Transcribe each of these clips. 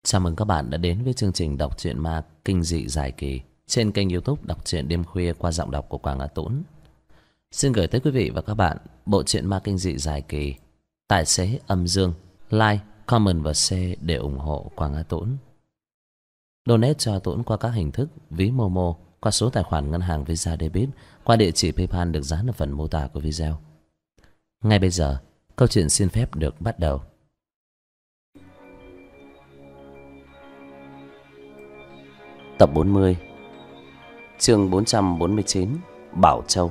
Chào mừng các bạn đã đến với chương trình đọc truyện ma kinh dị dài kỳ trên kênh YouTube Đọc truyện đêm khuya qua giọng đọc của Quang Á Tũng. Xin gửi tới quý vị và các bạn bộ truyện ma kinh dị dài kỳ Tài xế âm dương. Like, comment và share để ủng hộ Quang Á Tũng. Donate cho Tũng qua các hình thức ví Momo, qua số tài khoản ngân hàng Visa Debit, qua địa chỉ PayPal được dán ở phần mô tả của video. Ngay bây giờ, câu chuyện xin phép được bắt đầu. Tập 40, chương 449, Bảo Châu.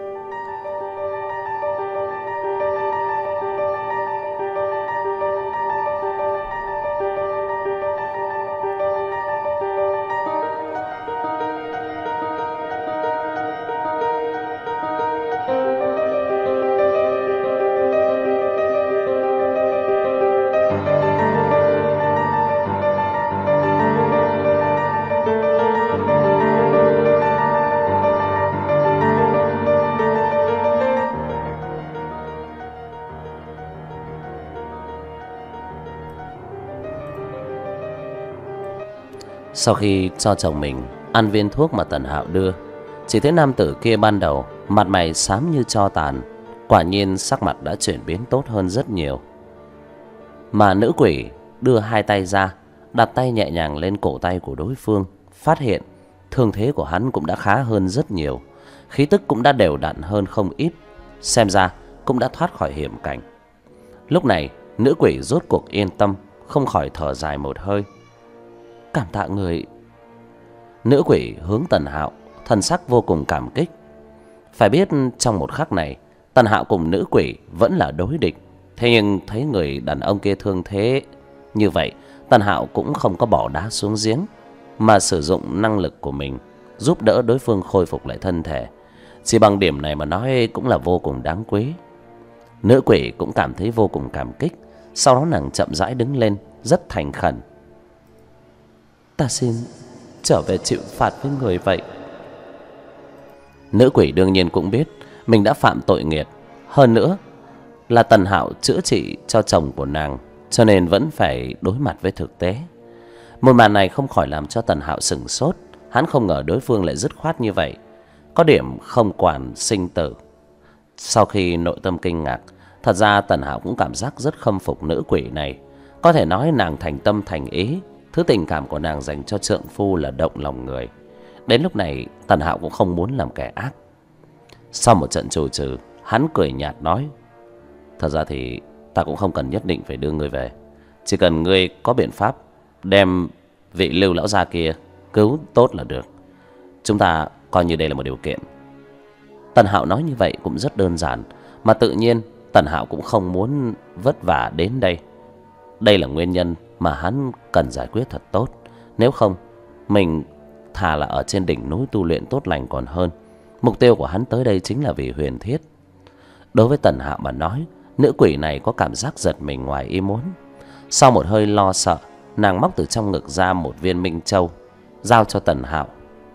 Sau khi cho chồng mình ăn viên thuốc mà Tần Hạo đưa, chỉ thấy nam tử kia ban đầu mặt mày xám như tro tàn, quả nhiên sắc mặt đã chuyển biến tốt hơn rất nhiều. Mà nữ quỷ đưa hai tay ra, đặt tay nhẹ nhàng lên cổ tay của đối phương, phát hiện thương thế của hắn cũng đã khá hơn rất nhiều, khí tức cũng đã đều đặn hơn không ít, xem ra cũng đã thoát khỏi hiểm cảnh. Lúc này nữ quỷ rốt cuộc yên tâm, không khỏi thở dài một hơi. Cảm tạ người. Nữ quỷ hướng Tần Hạo, thần sắc vô cùng cảm kích. Phải biết trong một khắc này, Tần Hạo cùng nữ quỷ vẫn là đối địch. Thế nhưng thấy người đàn ông kia thương thế như vậy, Tần Hạo cũng không có bỏ đá xuống giếng, mà sử dụng năng lực của mình giúp đỡ đối phương khôi phục lại thân thể. Chỉ bằng điểm này mà nói cũng là vô cùng đáng quý. Nữ quỷ cũng cảm thấy vô cùng cảm kích. Sau đó nàng chậm rãi đứng lên, rất thành khẩn. Ta xin trở về chịu phạt với người vậy. Nữ quỷ đương nhiên cũng biết mình đã phạm tội nghiệt, hơn nữa là Tần Hạo chữa trị cho chồng của nàng, cho nên vẫn phải đối mặt với thực tế. Một màn này không khỏi làm cho Tần Hạo sửng sốt. Hắn không ngờ đối phương lại dứt khoát như vậy, có điểm không quản sinh tử. Sau khi nội tâm kinh ngạc, thật ra Tần Hạo cũng cảm giác rất khâm phục nữ quỷ này. Có thể nói nàng thành tâm thành ý. Thứ tình cảm của nàng dành cho trượng phu là động lòng người. Đến lúc này Tần Hạo cũng không muốn làm kẻ ác. Sau một trận chù trừ, hắn cười nhạt nói: Thật ra thì ta cũng không cần nhất định phải đưa ngươi về. Chỉ cần ngươi có biện pháp đem vị Lưu lão gia kia cứu tốt là được. Chúng ta coi như đây là một điều kiện. Tần Hạo nói như vậy cũng rất đơn giản, mà tự nhiên Tần Hạo cũng không muốn vất vả đến đây. Đây là nguyên nhân mà hắn cần giải quyết thật tốt. Nếu không, mình thà là ở trên đỉnh núi tu luyện tốt lành còn hơn. Mục tiêu của hắn tới đây chính là vì huyền thiết. Đối với Tần Hạo mà nói, nữ quỷ này có cảm giác giật mình ngoài ý muốn. Sau một hơi lo sợ, nàng móc từ trong ngực ra một viên minh châu, giao cho Tần Hạo.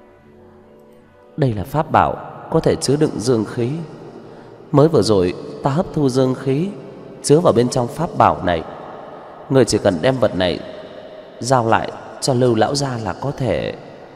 Đây là pháp bảo có thể chứa đựng dương khí. Mới vừa rồi ta hấp thu dương khí chứa vào bên trong pháp bảo này. Người chỉ cần đem vật này giao lại cho Lưu lão gia là có thể.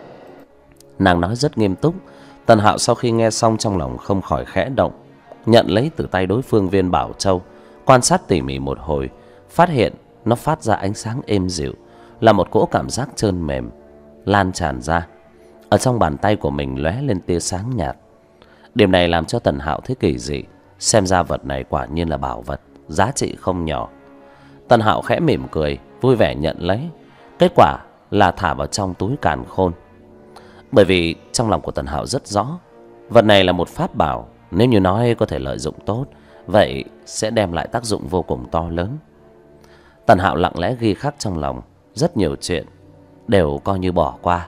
Nàng nói rất nghiêm túc. Tần Hạo sau khi nghe xong trong lòng không khỏi khẽ động, nhận lấy từ tay đối phương viên bảo châu, quan sát tỉ mỉ một hồi, phát hiện nó phát ra ánh sáng êm dịu, là một cỗ cảm giác trơn mềm lan tràn ra. Ở trong bàn tay của mình lóe lên tia sáng nhạt. Điểm này làm cho Tần Hạo thấy kỳ dị. Xem ra vật này quả nhiên là bảo vật, giá trị không nhỏ. Tần Hạo khẽ mỉm cười, vui vẻ nhận lấy. Kết quả là thả vào trong túi càn khôn. Bởi vì trong lòng của Tần Hạo rất rõ, vật này là một pháp bảo, nếu như nói có thể lợi dụng tốt, vậy sẽ đem lại tác dụng vô cùng to lớn. Tần Hạo lặng lẽ ghi khắc trong lòng, rất nhiều chuyện đều coi như bỏ qua.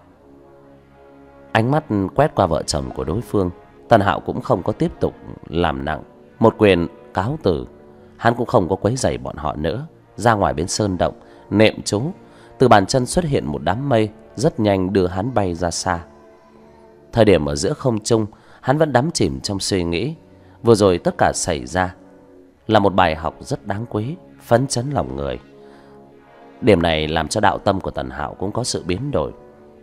Ánh mắt quét qua vợ chồng của đối phương, Tần Hạo cũng không có tiếp tục làm nặng. Một quyền cáo từ, hắn cũng không có quấy rầy bọn họ nữa, ra ngoài bên sơn động niệm chú. Từ bàn chân xuất hiện một đám mây, rất nhanh đưa hắn bay ra xa. Thời điểm ở giữa không trung, hắn vẫn đắm chìm trong suy nghĩ. Vừa rồi tất cả xảy ra là một bài học rất đáng quý, phấn chấn lòng người. Điểm này làm cho đạo tâm của Tần Hạo cũng có sự biến đổi.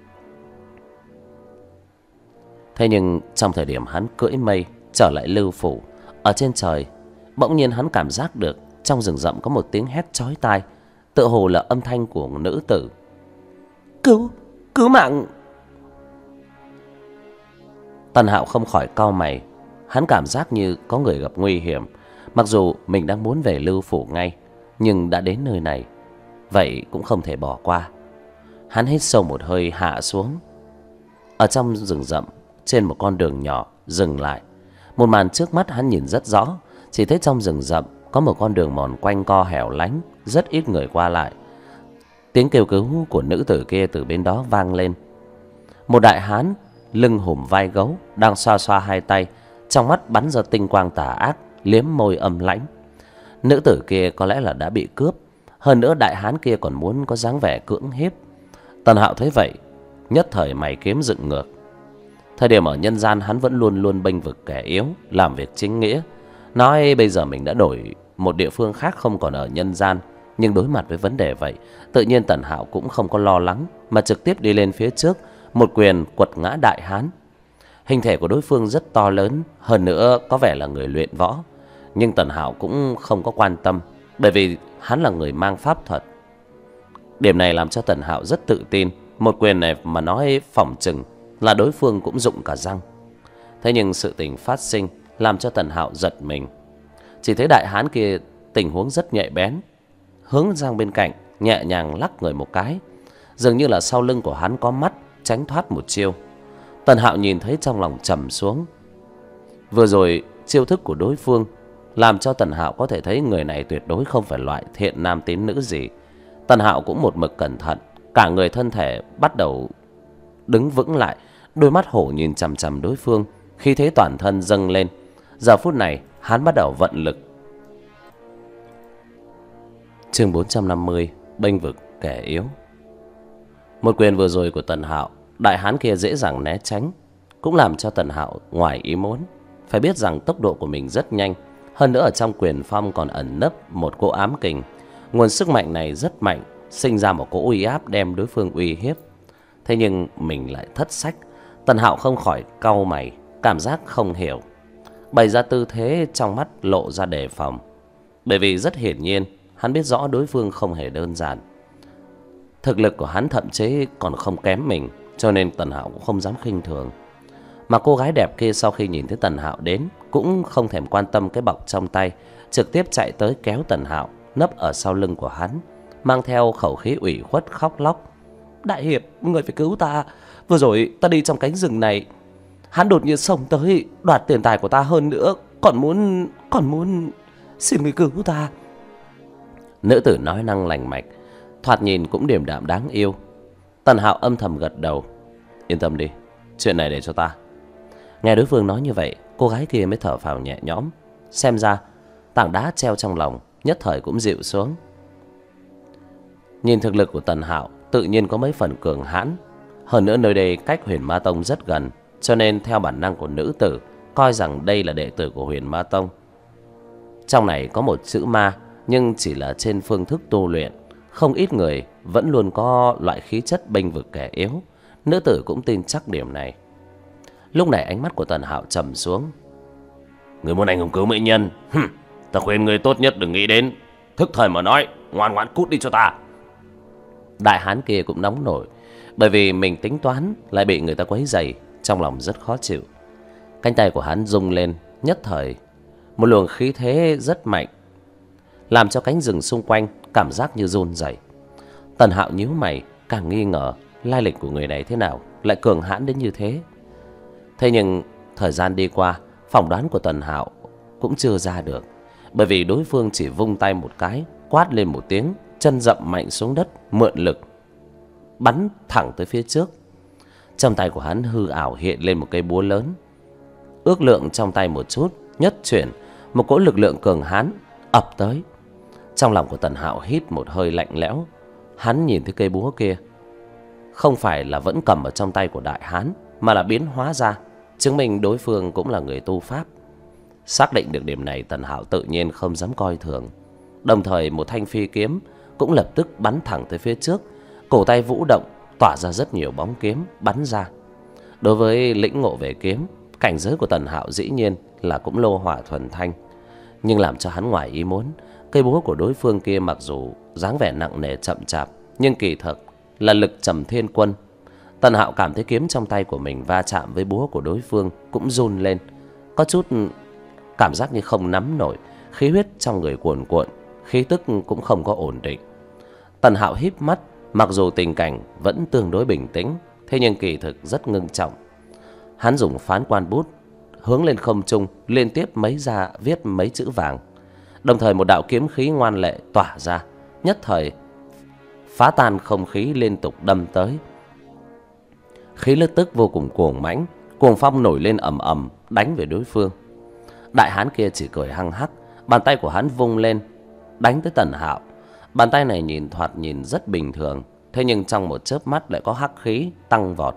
Thế nhưng trong thời điểm hắn cưỡi mây trở lại Lưu Phủ, ở trên trời bỗng nhiên hắn cảm giác được trong rừng rậm có một tiếng hét chói tai, tựa hồ là âm thanh của nữ tử. Cứu mạng! Tần Hạo không khỏi cau mày. Hắn cảm giác như có người gặp nguy hiểm. Mặc dù mình đang muốn về Lưu Phủ ngay, nhưng đã đến nơi này, vậy cũng không thể bỏ qua. Hắn hít sâu một hơi hạ xuống. Ở trong rừng rậm, trên một con đường nhỏ dừng lại. Một màn trước mắt hắn nhìn rất rõ. Chỉ thấy trong rừng rậm có một con đường mòn quanh co hẻo lánh, rất ít người qua lại. Tiếng kêu cứu của nữ tử kia từ bên đó vang lên. Một đại hán lưng hùm vai gấu đang xoa xoa hai tay, trong mắt bắn ra tinh quang tà ác, liếm môi âm lãnh. Nữ tử kia có lẽ là đã bị cướp. Hơn nữa đại hán kia còn muốn có dáng vẻ cưỡng hiếp. Tần Hạo thấy vậy, nhất thời mày kiếm dựng ngược. Thời điểm ở nhân gian hắn vẫn luôn luôn bênh vực kẻ yếu, làm việc chính nghĩa. Nói bây giờ mình đã đổi một địa phương khác, không còn ở nhân gian, nhưng đối mặt với vấn đề vậy, tự nhiên Tần Hạo cũng không có lo lắng, mà trực tiếp đi lên phía trước, một quyền quật ngã đại hán. Hình thể của đối phương rất to lớn, hơn nữa có vẻ là người luyện võ. Nhưng Tần Hạo cũng không có quan tâm, bởi vì hắn là người mang pháp thuật. Điểm này làm cho Tần Hạo rất tự tin. Một quyền này mà nói phỏng chừng là đối phương cũng dụng cả răng. Thế nhưng sự tình phát sinh làm cho Tần Hạo giật mình. Chỉ thấy đại hán kia tình huống rất nhạy bén, hướng sang bên cạnh nhẹ nhàng lắc người một cái, dường như là sau lưng của hắn có mắt, tránh thoát một chiêu. Tần Hạo nhìn thấy trong lòng trầm xuống. Vừa rồi chiêu thức của đối phương làm cho Tần Hạo có thể thấy người này tuyệt đối không phải loại thiện nam tín nữ gì. Tần Hạo cũng một mực cẩn thận, cả người thân thể bắt đầu đứng vững lại, đôi mắt hổ nhìn chằm chằm đối phương, khi thế toàn thân dâng lên. Giờ phút này hắn bắt đầu vận lực. Chương 450: bênh vực kẻ yếu. Một quyền vừa rồi của Tần Hạo, đại hán kia dễ dàng né tránh, cũng làm cho Tần Hạo ngoài ý muốn. Phải biết rằng tốc độ của mình rất nhanh, hơn nữa ở trong quyền phong còn ẩn nấp một cỗ ám kình. Nguồn sức mạnh này rất mạnh, sinh ra một cỗ uy áp đem đối phương uy hiếp. Thế nhưng mình lại thất sách. Tần Hạo không khỏi cau mày, cảm giác không hiểu, bày ra tư thế trong mắt lộ ra đề phòng. Bởi vì rất hiển nhiên hắn biết rõ đối phương không hề đơn giản. Thực lực của hắn thậm chí còn không kém mình, cho nên Tần Hạo cũng không dám khinh thường. Mà cô gái đẹp kia sau khi nhìn thấy Tần Hạo đến cũng không thèm quan tâm cái bọc trong tay, trực tiếp chạy tới kéo Tần Hạo nấp ở sau lưng của hắn, mang theo khẩu khí ủy khuất khóc lóc. Đại hiệp, người phải cứu ta. Vừa rồi ta đi trong cánh rừng này, hắn đột nhiên xông tới đoạt tiền tài của ta, hơn nữa còn muốn xin người cứu ta. Nữ tử nói năng lành mạch, thoạt nhìn cũng điềm đạm đáng yêu. Tần Hạo âm thầm gật đầu. Yên tâm đi, chuyện này để cho ta. Nghe đối phương nói như vậy, cô gái kia mới thở phào nhẹ nhõm. Xem ra tảng đá treo trong lòng nhất thời cũng dịu xuống. Nhìn thực lực của Tần Hạo tự nhiên có mấy phần cường hãn. Hơn nữa nơi đây cách Huyền Ma Tông rất gần, cho nên theo bản năng của nữ tử coi rằng đây là đệ tử của Huyền Ma Tông. Trong này có một chữ ma, nhưng chỉ là trên phương thức tu luyện. Không ít người vẫn luôn có loại khí chất bênh vực kẻ yếu. Nữ tử cũng tin chắc điểm này. Lúc này ánh mắt của Tần Hạo trầm xuống. Người muốn anh hùng cứu mỹ nhân, ta khuyên người tốt nhất đừng nghĩ đến. Thức thời mà nói, ngoan ngoãn cút đi cho ta. Đại hán kia cũng nóng nổi, bởi vì mình tính toán lại bị người ta quấy rầy, trong lòng rất khó chịu. Cánh tay của hắn rung lên, nhất thời một luồng khí thế rất mạnh, làm cho cánh rừng xung quanh cảm giác như run rẩy. Tần Hạo nhíu mày, càng nghi ngờ lai lịch của người này thế nào lại cường hãn đến như thế. Thế nhưng thời gian đi qua, phỏng đoán của Tần Hạo cũng chưa ra được, bởi vì đối phương chỉ vung tay một cái, quát lên một tiếng, chân dậm mạnh xuống đất, mượn lực bắn thẳng tới phía trước. Trong tay của hắn hư ảo hiện lên một cây búa lớn, ước lượng trong tay một chút, nhất chuyển một cỗ lực lượng cường hãn ập tới. Trong lòng của Tần Hạo hít một hơi lạnh lẽo. Hắn nhìn thấy cây búa kia không phải là vẫn cầm ở trong tay của đại hán, mà là biến hóa ra, chứng minh đối phương cũng là người tu pháp. Xác định được điểm này, Tần Hạo tự nhiên không dám coi thường. Đồng thời một thanh phi kiếm cũng lập tức bắn thẳng tới phía trước, cổ tay vũ động tỏa ra rất nhiều bóng kiếm bắn ra. Đối với lĩnh ngộ về kiếm, cảnh giới của Tần Hạo dĩ nhiên là cũng lô hỏa thuần thanh, nhưng làm cho hắn ngoài ý muốn, cây búa của đối phương kia mặc dù dáng vẻ nặng nề chậm chạp, nhưng kỳ thực là lực trầm thiên quân. Tần Hạo cảm thấy kiếm trong tay của mình va chạm với búa của đối phương cũng run lên, có chút cảm giác như không nắm nổi, khí huyết trong người cuồn cuộn, khí tức cũng không có ổn định. Tần Hạo híp mắt, mặc dù tình cảnh vẫn tương đối bình tĩnh, thế nhưng kỳ thực rất ngưng trọng. Hắn dùng phán quan bút hướng lên không trung, liên tiếp viết mấy chữ vàng. Đồng thời một đạo kiếm khí ngoan lệ tỏa ra, nhất thời phá tan không khí, liên tục đâm tới. Khí lực tức vô cùng cuồng mãnh, cuồng phong nổi lên ầm ầm đánh về đối phương. Đại hán kia chỉ cười hăng hắc, bàn tay của hắn vung lên đánh tới Tần Hạo. Bàn tay này thoạt nhìn rất bình thường, thế nhưng trong một chớp mắt lại có hắc khí tăng vọt.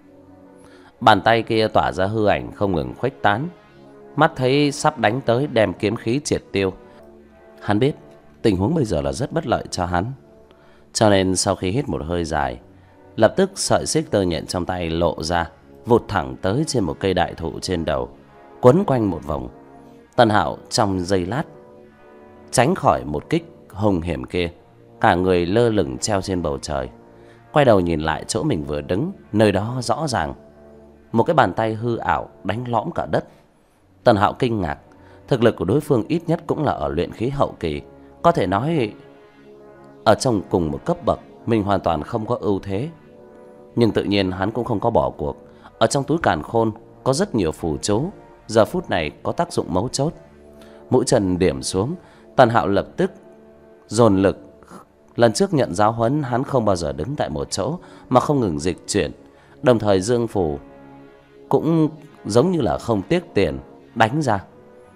Bàn tay kia tỏa ra hư ảnh không ngừng khuếch tán, mắt thấy sắp đánh tới đem kiếm khí triệt tiêu. Hắn biết tình huống bây giờ là rất bất lợi cho hắn, cho nên sau khi hít một hơi dài, lập tức sợi xích tơ nhện trong tay lộ ra, vụt thẳng tới trên một cây đại thụ trên đầu, quấn quanh một vòng. Tần Hạo trong giây lát tránh khỏi một kích hung hiểm kia, cả người lơ lửng treo trên bầu trời. Quay đầu nhìn lại chỗ mình vừa đứng, nơi đó rõ ràng một cái bàn tay hư ảo đánh lõm cả đất. Tần Hạo kinh ngạc, thực lực của đối phương ít nhất cũng là ở luyện khí hậu kỳ, có thể nói ở trong cùng một cấp bậc mình hoàn toàn không có ưu thế. Nhưng tự nhiên hắn cũng không có bỏ cuộc. Ở trong túi càn khôn có rất nhiều phù chú, giờ phút này có tác dụng mấu chốt. Mũi chân điểm xuống, Tần Hạo lập tức dồn lực. Lần trước nhận giáo huấn, hắn không bao giờ đứng tại một chỗ mà không ngừng dịch chuyển. Đồng thời dương phù cũng giống như là không tiếc tiền đánh ra.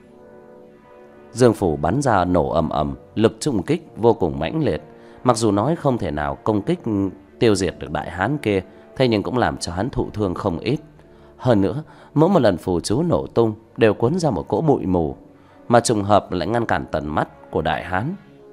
Dương phù bắn ra nổ ầm ầm, lực trùng kích vô cùng mãnh liệt. Mặc dù nói không thể nào công kích tiêu diệt được đại hán kia, thế nhưng cũng làm cho hắn thụ thương không ít. Hơn nữa, mỗi một lần phù chú nổ tung đều cuốn ra một cỗ bụi mù, mà trùng hợp lại ngăn cản tầm mắt của đại hán.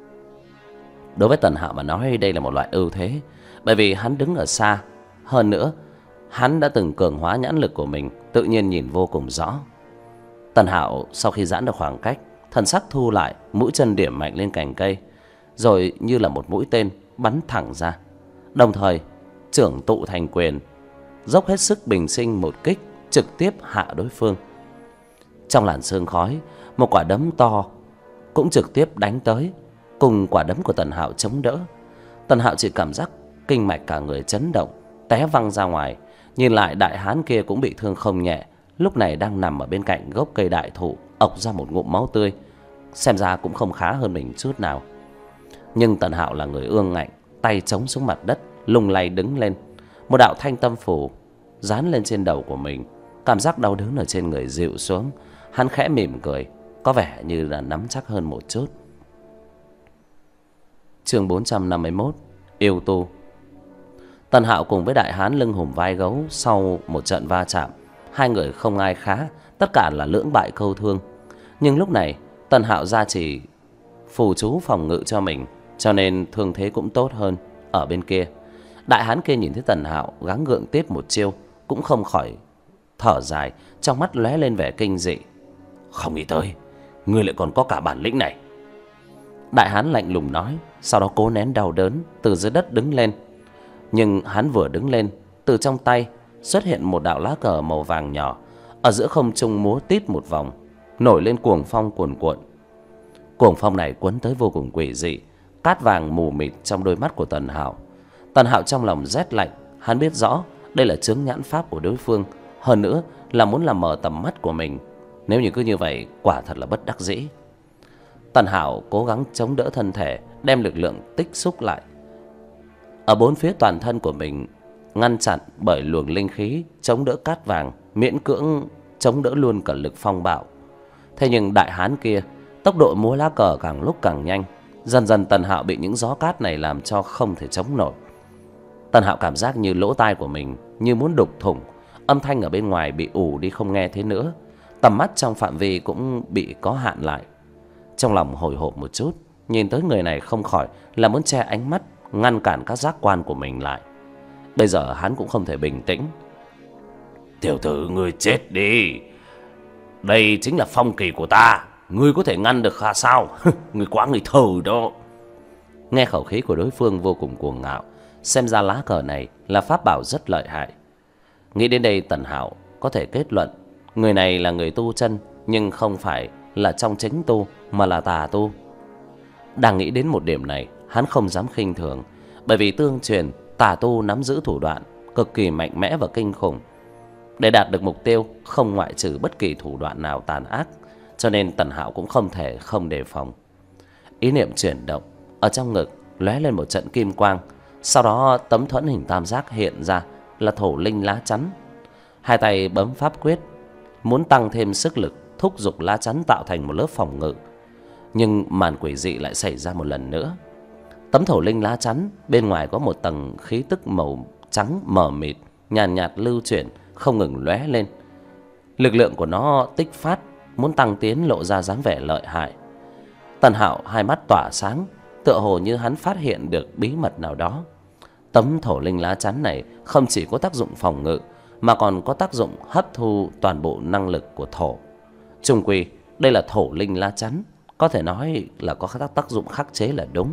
Đối với Tần Hạo mà nói, đây là một loại ưu thế, bởi vì hắn đứng ở xa. Hơn nữa, hắn đã từng cường hóa nhãn lực của mình, tự nhiên nhìn vô cùng rõ. Tần Hạo sau khi giãn được khoảng cách, thần sắc thu lại, mũi chân điểm mạnh lên cành cây, rồi như là một mũi tên bắn thẳng ra. Đồng thời trưởng tụ thành quyền, dốc hết sức bình sinh một kích trực tiếp hạ đối phương. Trong làn sương khói, một quả đấm to cũng trực tiếp đánh tới, cùng quả đấm của Tần Hạo chống đỡ. Tần Hạo chỉ cảm giác kinh mạch cả người chấn động, té văng ra ngoài. Nhìn lại đại hán kia cũng bị thương không nhẹ, lúc này đang nằm ở bên cạnh gốc cây đại thụ, ộc ra một ngụm máu tươi, xem ra cũng không khá hơn mình chút nào. Nhưng Tần Hạo là người ương ngạnh, tay chống xuống mặt đất, lung lay đứng lên. Một đạo thanh tâm phù dán lên trên đầu của mình, cảm giác đau đớn ở trên người dịu xuống. Hắn khẽ mỉm cười, có vẻ như là nắm chắc hơn một chút. Chương 451, yêu tu. Tần Hạo cùng với đại hán lưng hùm vai gấu, sau một trận va chạm, hai người không ai khá, tất cả là lưỡng bại câu thương. Nhưng lúc này Tần Hạo ra chỉ phù chú phòng ngự cho mình, cho nên thương thế cũng tốt hơn. Ở bên kia, đại hán kia nhìn thấy Tần Hạo gắng gượng tiếp một chiêu, cũng không khỏi thở dài, trong mắt lóe lên vẻ kinh dị. Không nghĩ tới ngươi lại còn có cả bản lĩnh này. Đại hán lạnh lùng nói, sau đó cố nén đau đớn từ dưới đất đứng lên. Nhưng hắn vừa đứng lên, từ trong tay xuất hiện một đạo lá cờ màu vàng nhỏ, ở giữa không trung múa tít một vòng, nổi lên cuồng phong cuồn cuộn. Cuồng phong này cuốn tới vô cùng quỷ dị, cát vàng mù mịt trong đôi mắt của Tần Hạo. Tần Hạo trong lòng rét lạnh, hắn biết rõ đây là chướng nhãn pháp của đối phương, hơn nữa là muốn làm mờ tầm mắt của mình. Nếu như cứ như vậy, quả thật là bất đắc dĩ. Tần Hạo cố gắng chống đỡ thân thể, đem lực lượng tích xúc lại ở bốn phía toàn thân của mình, ngăn chặn bởi luồng linh khí, chống đỡ cát vàng, miễn cưỡng chống đỡ luôn cả lực phong bạo. Thế nhưng đại hán kia tốc độ múa lá cờ càng lúc càng nhanh, dần dần Tần Hạo bị những gió cát này làm cho không thể chống nổi. Tần Hạo cảm giác như lỗ tai của mình như muốn đục thủng, âm thanh ở bên ngoài bị ù đi không nghe thấy nữa, tầm mắt trong phạm vi cũng bị có hạn lại. Trong lòng hồi hộp một chút, nhìn tới người này không khỏi là muốn che ánh mắt, ngăn cản các giác quan của mình lại. Bây giờ hắn cũng không thể bình tĩnh. Tiểu tử, ngươi chết đi. Đây chính là phong kỳ của ta, ngươi có thể ngăn được sao? Ngươi quá ngây thơ đó. Nghe khẩu khí của đối phương vô cùng cuồng ngạo, xem ra lá cờ này là pháp bảo rất lợi hại. Nghĩ đến đây, Tần Hạo có thể kết luận người này là người tu chân, nhưng không phải là trong chính tu mà là tà tu. Đang nghĩ đến một điểm này, hắn không dám khinh thường, bởi vì tương truyền tà tu nắm giữ thủ đoạn cực kỳ mạnh mẽ và kinh khủng. Để đạt được mục tiêu không ngoại trừ bất kỳ thủ đoạn nào tàn ác, cho nên Tần Hạo cũng không thể không đề phòng. Ý niệm chuyển động, ở trong ngực lóe lên một trận kim quang, sau đó tấm thuẫn hình tam giác hiện ra là thổ linh lá chắn. Hai tay bấm pháp quyết, muốn tăng thêm sức lực thúc giục lá chắn tạo thành một lớp phòng ngự. Nhưng màn quỷ dị lại xảy ra một lần nữa. Tấm thổ linh lá chắn bên ngoài có một tầng khí tức màu trắng mờ mịt, nhàn nhạt lưu chuyển, không ngừng lóe lên. Lực lượng của nó tích phát, muốn tăng tiến, lộ ra dáng vẻ lợi hại. Tần Hạo hai mắt tỏa sáng, tựa hồ như hắn phát hiện được bí mật nào đó. Tấm thổ linh lá chắn này không chỉ có tác dụng phòng ngự, mà còn có tác dụng hấp thu toàn bộ năng lực của thổ. Chung quy đây là thổ linh lá chắn, có thể nói là có tác dụng khắc chế là đúng.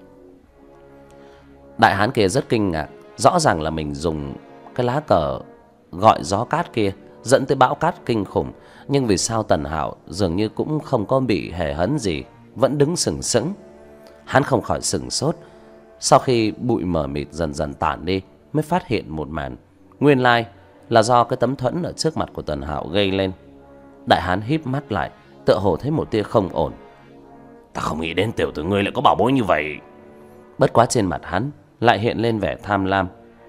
Đại hán kia rất kinh ngạc, rõ ràng là mình dùng cái lá cờ gọi gió cát kia dẫn tới bão cát kinh khủng, nhưng vì sao Tần Hạo dường như cũng không có bị hề hấn gì, vẫn đứng sừng sững. Hắn không khỏi sửng sốt. Sau khi bụi mờ mịt dần dần tản đi, mới phát hiện một màn. Nguyên lai là do cái tấm thuẫn ở trước mặt của Tần Hạo gây lên. Đại hán híp mắt lại, tựa hồ thấy một tia không ổn. Ta không nghĩ đến tiểu tử ngươi lại có bảo bối như vậy. Bất quá trên mặt hắn lại hiện lên vẻ tham lam.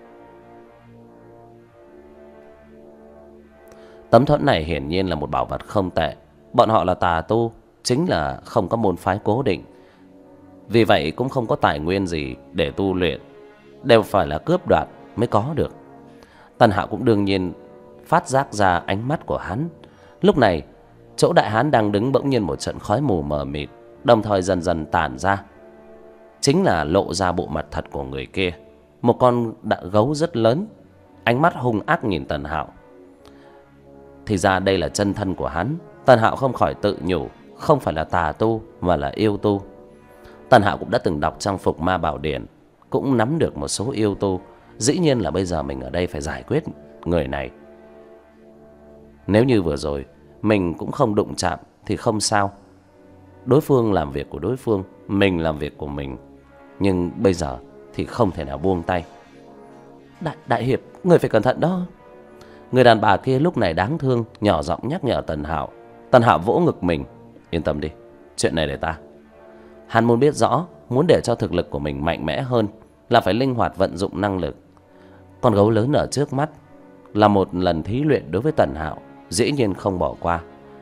Tấm thuẫn này hiển nhiên là một bảo vật không tệ. Bọn họ là tà tu, chính là không có môn phái cố định, vì vậy cũng không có tài nguyên gì để tu luyện, đều phải là cướp đoạt mới có được. Tần Hạo cũng đương nhiên phát giác ra ánh mắt của hắn. Lúc này chỗ đại hán đang đứng bỗng nhiên một trận khói mù mờ mịt, đồng thời dần dần tản ra, chính là lộ ra bộ mặt thật của người kia. Một con gấu rất lớn, ánh mắt hung ác nhìn Tần Hạo. Thì ra đây là chân thân của hắn. Tần Hạo không khỏi tự nhủ, không phải là tà tu mà là yêu tu. Tần Hạo cũng đã từng đọc trong Phục Ma Bảo Điển, cũng nắm được một số yêu tu. Dĩ nhiên là bây giờ mình ở đây phải giải quyết người này. Nếu như vừa rồi mình cũng không đụng chạm thì không sao. Đối phương làm việc của đối phương, mình làm việc của mình. Nhưng bây giờ thì không thể nào buông tay. Đại hiệp, người phải cẩn thận đó. Người đàn bà kia lúc này đáng thương nhỏ giọng nhắc nhở Tần Hạo. Tần Hạo vỗ ngực mình. Yên tâm đi, chuyện này để ta. Hắn muốn biết rõ, muốn để cho thực lực của mình mạnh mẽ hơn là phải linh hoạt vận dụng năng lực. Con gấu lớn ở trước mắt là một lần thí luyện đối với Tần Hạo, dĩ nhiên không bỏ qua.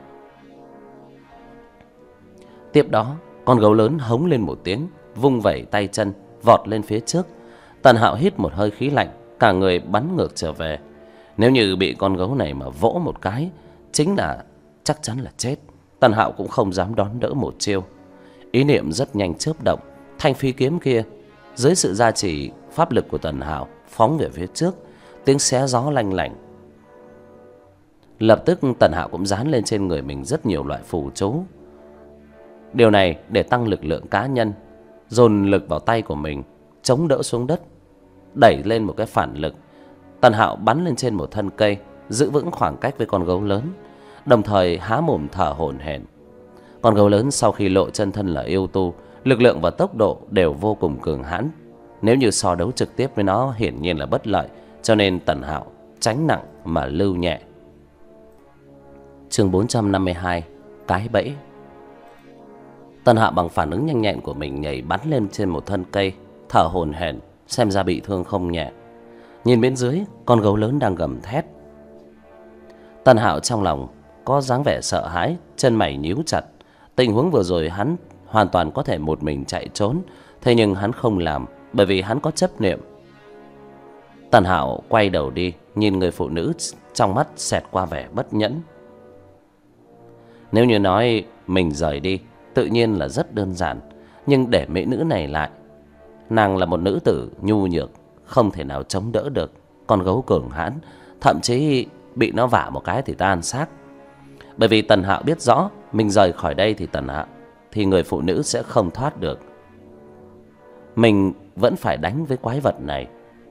Tiếp đó, con gấu lớn hống lên một tiếng, vung vẩy tay chân, vọt lên phía trước. Tần Hạo hít một hơi khí lạnh, cả người bắn ngược trở về. Nếu như bị con gấu này mà vỗ một cái, chính là chắc chắn là chết. Tần Hạo cũng không dám đón đỡ một chiêu. Ý niệm rất nhanh chớp động, thanh phi kiếm kia dưới sự gia trì pháp lực của Tần Hạo phóng về phía trước, tiếng xé gió lanh lảnh. Lập tức Tần Hạo cũng dán lên trên người mình rất nhiều loại phù chú. Điều này để tăng lực lượng cá nhân, dồn lực vào tay của mình, chống đỡ xuống đất, đẩy lên một cái phản lực. Tần Hạo bắn lên trên một thân cây, giữ vững khoảng cách với con gấu lớn, đồng thời há mồm thở hổn hển. Con gấu lớn sau khi lộ chân thân là yêu tu, lực lượng và tốc độ đều vô cùng cường hãn. Nếu như so đấu trực tiếp với nó hiển nhiên là bất lợi, cho nên Tần Hạo tránh nặng mà lưu nhẹ. Chương 452, cái bẫy. Tần Hạo bằng phản ứng nhanh nhẹn của mình nhảy bắn lên trên một thân cây, thở hổn hển, xem ra bị thương không nhẹ. Nhìn bên dưới, con gấu lớn đang gầm thét. Tần Hạo trong lòng có dáng vẻ sợ hãi, chân mày nhíu chặt. Tình huống vừa rồi hắn hoàn toàn có thể một mình chạy trốn, thế nhưng hắn không làm, bởi vì hắn có chấp niệm. Tần Hạo quay đầu đi, nhìn người phụ nữ, trong mắt xẹt qua vẻ bất nhẫn. Nếu như nói mình rời đi, tự nhiên là rất đơn giản. Nhưng để mỹ nữ này lại, nàng là một nữ tử nhu nhược, không thể nào chống đỡ được con gấu cường hãn, thậm chí bị nó vả một cái thì tan xác. Bởi vì Tần Hạo biết rõ mình rời khỏi đây thì người phụ nữ sẽ không thoát được. Mình vẫn phải đánh với quái vật này.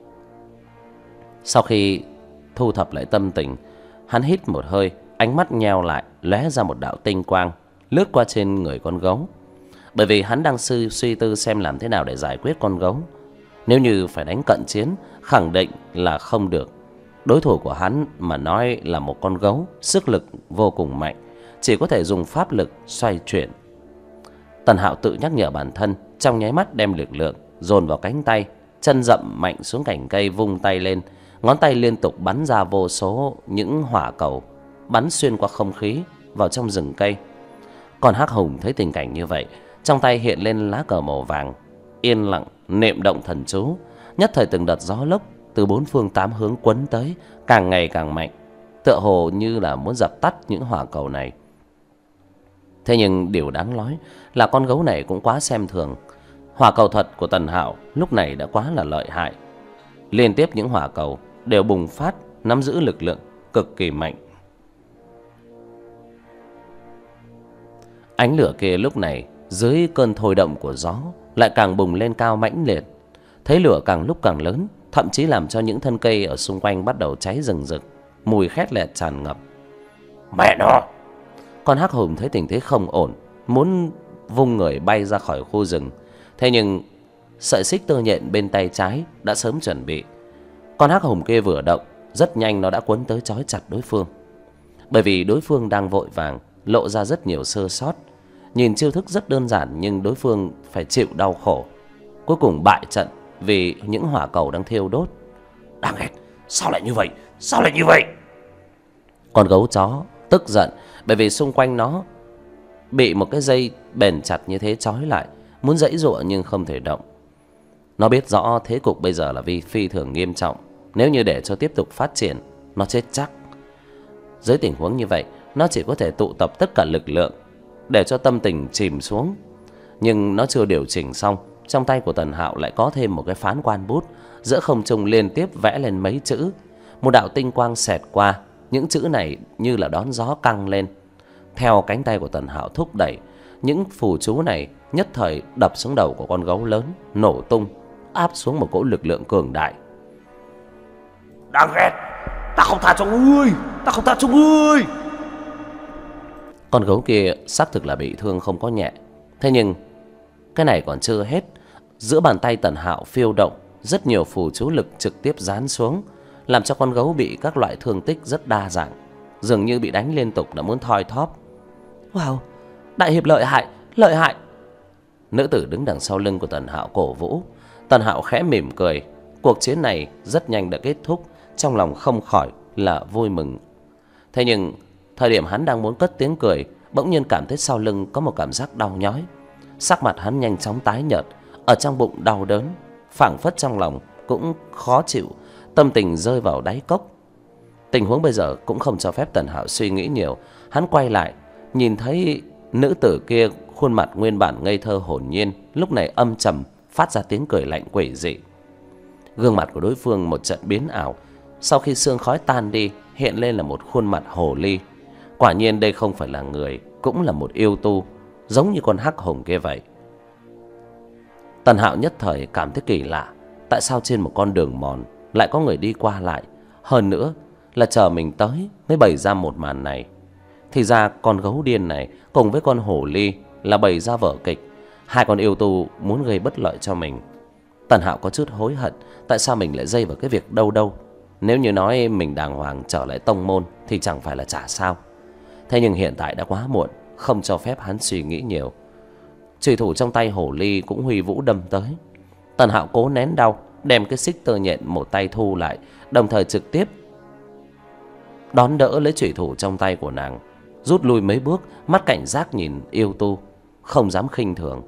Sau khi thu thập lại tâm tình, hắn hít một hơi, ánh mắt nheo lại, lóe ra một đạo tinh quang lướt qua trên người con gấu. Bởi vì hắn đang suy tư xem làm thế nào để giải quyết con gấu. Nếu như phải đánh cận chiến, khẳng định là không được. Đối thủ của hắn mà nói là một con gấu, sức lực vô cùng mạnh, chỉ có thể dùng pháp lực xoay chuyển. Tần Hạo tự nhắc nhở bản thân, trong nháy mắt đem lực lượng dồn vào cánh tay, chân dậm mạnh xuống cành cây, vung tay lên, ngón tay liên tục bắn ra vô số những hỏa cầu bắn xuyên qua không khí vào trong rừng cây. Còn Hắc Hùng thấy tình cảnh như vậy, trong tay hiện lên lá cờ màu vàng, yên lặng niệm động thần chú. Nhất thời từng đợt gió lốc từ bốn phương tám hướng quấn tới, càng ngày càng mạnh, tựa hồ như là muốn dập tắt những hỏa cầu này. Thế nhưng điều đáng nói là con gấu này cũng quá xem thường. Hỏa cầu thuật của Tần Hạo lúc này đã quá là lợi hại. Liên tiếp những hỏa cầu đều bùng phát, nắm giữ lực lượng cực kỳ mạnh. Ánh lửa kia lúc này dưới cơn thôi động của gió lại càng bùng lên cao mãnh liệt. Thấy lửa càng lúc càng lớn, thậm chí làm cho những thân cây ở xung quanh bắt đầu cháy rừng rực, mùi khét lẹt tràn ngập. Mẹ nó! Con Hắc Hùng thấy tình thế không ổn, muốn vung người bay ra khỏi khu rừng. Thế nhưng sợi xích tơ nhện bên tay trái đã sớm chuẩn bị. Con Hắc Hùng kia vừa động, rất nhanh nó đã quấn tới trói chặt đối phương. Bởi vì đối phương đang vội vàng, lộ ra rất nhiều sơ sót. Nhìn chiêu thức rất đơn giản nhưng đối phương phải chịu đau khổ. Cuối cùng bại trận vì những hỏa cầu đang thiêu đốt. Đáng ghét, sao lại như vậy? Sao lại như vậy? Con gấu chó tức giận bởi vì xung quanh nó bị một cái dây bền chặt như thế trói lại, muốn giãy giụa nhưng không thể động. Nó biết rõ thế cục bây giờ là phi thường nghiêm trọng, nếu như để cho tiếp tục phát triển, nó chết chắc. Dưới tình huống như vậy, nó chỉ có thể tụ tập tất cả lực lượng để cho tâm tình chìm xuống. Nhưng nó chưa điều chỉnh xong, trong tay của Tần Hạo lại có thêm một cái phán quan bút, giữa không trung liên tiếp vẽ lên mấy chữ. Một đạo tinh quang xẹt qua, những chữ này như là đón gió căng lên. Theo cánh tay của Tần Hạo thúc đẩy, những phù chú này nhất thời đập xuống đầu của con gấu lớn, nổ tung, áp xuống một cỗ lực lượng cường đại. Đáng ghét, ta không tha cho ngươi, ta không tha cho ngươi. Con gấu kia xác thực là bị thương không có nhẹ. Thế nhưng cái này còn chưa hết. Giữa bàn tay Tần Hạo phiêu động rất nhiều phù chú lực trực tiếp giáng xuống, làm cho con gấu bị các loại thương tích rất đa dạng, dường như bị đánh liên tục đã muốn thoi thóp. Wow, đại hiệp lợi hại, lợi hại. Nữ tử đứng đằng sau lưng của Tần Hạo cổ vũ. Tần Hạo khẽ mỉm cười. Cuộc chiến này rất nhanh đã kết thúc, trong lòng không khỏi là vui mừng. Thế nhưng thời điểm hắn đang muốn cất tiếng cười, bỗng nhiên cảm thấy sau lưng có một cảm giác đau nhói. Sắc mặt hắn nhanh chóng tái nhợt, ở trong bụng đau đớn, phảng phất trong lòng cũng khó chịu, tâm tình rơi vào đáy cốc. Tình huống bây giờ cũng không cho phép Tần Hạo suy nghĩ nhiều. Hắn quay lại, nhìn thấy nữ tử kia khuôn mặt nguyên bản ngây thơ hồn nhiên, lúc này âm trầm, phát ra tiếng cười lạnh quỷ dị. Gương mặt của đối phương một trận biến ảo, sau khi sương khói tan đi, hiện lên là một khuôn mặt hồ ly. Quả nhiên đây không phải là người, cũng là một yêu tu, giống như con Hắc Hùng kia vậy. Tần Hạo nhất thời cảm thấy kỳ lạ, tại sao trên một con đường mòn lại có người đi qua lại, hơn nữa là chờ mình tới mới bày ra một màn này. Thì ra con gấu điên này cùng với con hổ ly là bày ra vở kịch, hai con yêu tu muốn gây bất lợi cho mình. Tần Hạo có chút hối hận, tại sao mình lại dây vào cái việc đâu đâu. Nếu như nói mình đàng hoàng trở lại tông môn thì chẳng phải là chả sao. Thế nhưng hiện tại đã quá muộn, không cho phép hắn suy nghĩ nhiều. Chùy thủ trong tay hổ ly cũng huy vũ đâm tới. Tần Hạo cố nén đau, đem cái xích tơ nhện một tay thu lại, đồng thời trực tiếp đón đỡ lấy chùy thủ trong tay của nàng, rút lui mấy bước, mắt cảnh giác nhìn yêu tu, không dám khinh thường.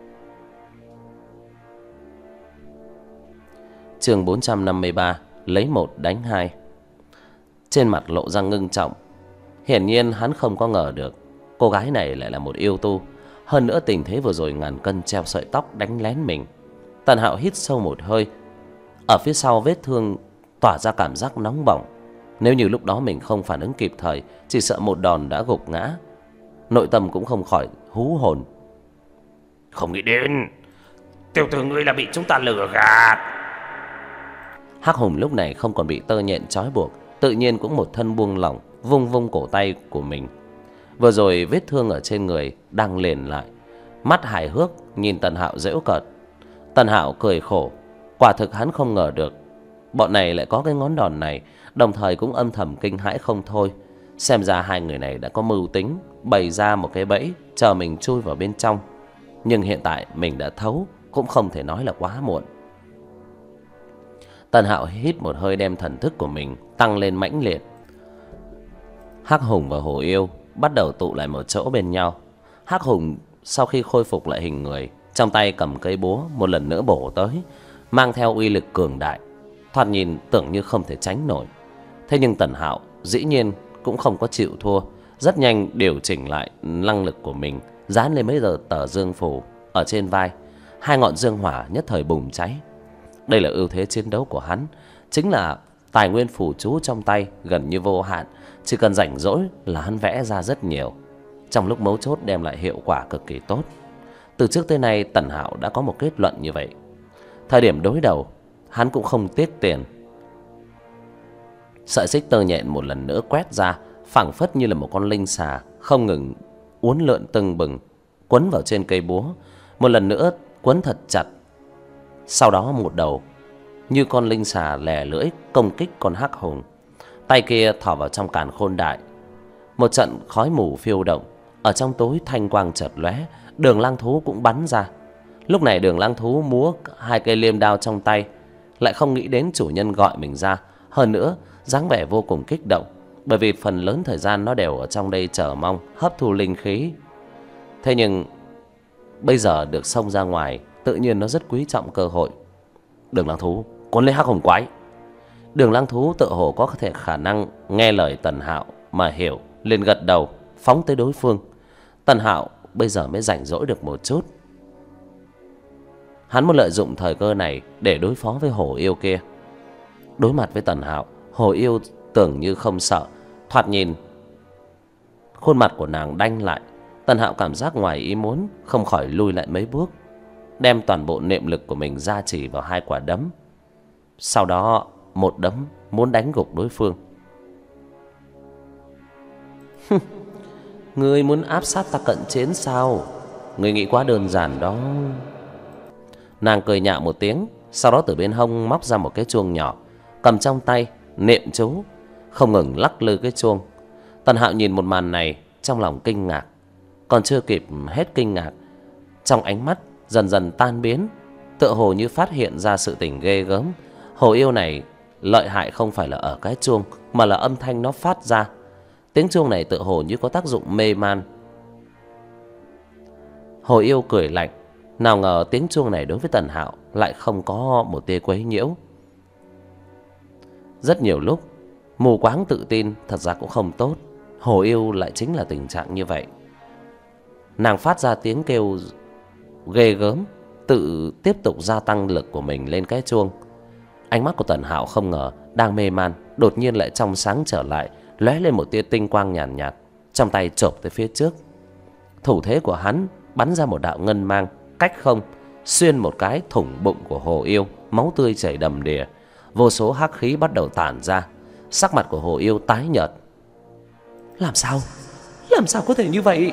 Chương 453, lấy một đánh hai. Trên mặt lộ ra ngưng trọng. Hiển nhiên hắn không có ngờ được cô gái này lại là một yêu tu, Hơn nữa tình thế vừa rồi ngàn cân treo sợi tóc đánh lén mình. Tần Hạo hít sâu một hơi. Ở phía sau vết thương tỏa ra cảm giác nóng bỏng. Nếu như lúc đó mình không phản ứng kịp thời, chỉ sợ một đòn đã gục ngã. Nội tâm cũng không khỏi hú hồn. Không nghĩ đến tiểu tử ngươi là bị chúng ta lừa gạt. Hắc Hùng lúc này không còn bị tơ nhện trói buộc, tự nhiên cũng một thân buông lỏng, vung vung cổ tay của mình. Vừa rồi vết thương ở trên người đang liền lại, mắt hài hước nhìn Tần Hạo giễu cợt. Tần Hạo cười khổ, quả thực hắn không ngờ được bọn này lại có cái ngón đòn này, đồng thời cũng âm thầm kinh hãi không thôi. Xem ra hai người này đã có mưu tính, bày ra một cái bẫy chờ mình chui vào bên trong. Nhưng hiện tại mình đã thấu, cũng không thể nói là quá muộn. Tần Hạo hít một hơi đem thần thức của mình tăng lên mãnh liệt. Hắc Hùng và Hổ Yêu bắt đầu tụ lại một chỗ bên nhau. Hắc Hùng sau khi khôi phục lại hình người, trong tay cầm cây búa một lần nữa bổ tới, mang theo uy lực cường đại, thoạt nhìn tưởng như không thể tránh nổi. Thế nhưng Tần Hạo dĩ nhiên cũng không có chịu thua, rất nhanh điều chỉnh lại năng lực của mình, dán lên mấy tờ dương phù ở trên vai. Hai ngọn dương hỏa nhất thời bùng cháy. Đây là ưu thế chiến đấu của hắn, chính là tài nguyên phù chú trong tay gần như vô hạn, chỉ cần rảnh rỗi là hắn vẽ ra rất nhiều. Trong lúc mấu chốt đem lại hiệu quả cực kỳ tốt. Từ trước tới nay Tần Hạo đã có một kết luận như vậy. Thời điểm đối đầu, hắn cũng không tiếc tiền. Sợi xích tơ nhện một lần nữa quét ra, phảng phất như là một con linh xà không ngừng uốn lượn tưng bừng, quấn vào trên cây búa, một lần nữa quấn thật chặt. Sau đó một đầu như con linh xà lè lưỡi công kích con Hắc Hùng. Tay kia thò vào trong càn khôn đại. Một trận khói mù phiêu động, ở trong tối thanh quang chợt lóe, Đường Lang Thú cũng bắn ra. Lúc này Đường Lang Thú múa hai cây liêm đao trong tay, lại không nghĩ đến chủ nhân gọi mình ra. Hơn nữa dáng vẻ vô cùng kích động, bởi vì phần lớn thời gian nó đều ở trong đây chờ mong hấp thu linh khí. Thế nhưng bây giờ được xông ra ngoài, tự nhiên nó rất quý trọng cơ hội. Đường Lang Thú cuốn lấy Hắc Hùng quái. Đường Lang Thú tự hồ có thể khả năng nghe lời Tần Hạo mà hiểu, liền gật đầu phóng tới đối phương. Tần Hạo bây giờ mới rảnh rỗi được một chút. Hắn muốn lợi dụng thời cơ này để đối phó với Hổ Yêu kia. Đối mặt với Tần Hạo, Hổ Yêu tưởng như không sợ, thoạt nhìn khuôn mặt của nàng đanh lại. Tần Hạo cảm giác ngoài ý muốn, không khỏi lùi lại mấy bước, đem toàn bộ niệm lực của mình gia trì vào hai quả đấm. Sau đó một đấm muốn đánh gục đối phương. Ngươi muốn áp sát ta cận chiến sao? Ngươi nghĩ quá đơn giản đó. Nàng cười nhạo một tiếng, sau đó từ bên hông móc ra một cái chuông nhỏ, cầm trong tay niệm chú, không ngừng lắc lư cái chuông. Tần Hạo nhìn một màn này trong lòng kinh ngạc. Còn chưa kịp hết kinh ngạc, trong ánh mắt dần dần tan biến, tựa hồ như phát hiện ra sự tình ghê gớm. Hồ Yêu này lợi hại không phải là ở cái chuông, mà là âm thanh nó phát ra. Tiếng chuông này tựa hồ như có tác dụng mê man. Hồ Yêu cười lạnh, nào ngờ tiếng chuông này đối với Tần Hạo lại không có một tia quấy nhiễu. Rất nhiều lúc mù quáng tự tin thật ra cũng không tốt. Hồ Yêu lại chính là tình trạng như vậy. Nàng phát ra tiếng kêu ghê gớm, tự tiếp tục gia tăng lực của mình lên cái chuông. Ánh mắt của Tần Hạo không ngờ đang mê man, đột nhiên lại trong sáng trở lại, lóe lên một tia tinh quang nhàn nhạt, trong tay chộp tới phía trước. Thủ thế của hắn bắn ra một đạo ngân mang, cách không xuyên một cái thủng bụng của Hồ Yêu, máu tươi chảy đầm đìa, vô số hắc khí bắt đầu tản ra. Sắc mặt của Hồ Yêu tái nhợt. Làm sao có thể như vậy?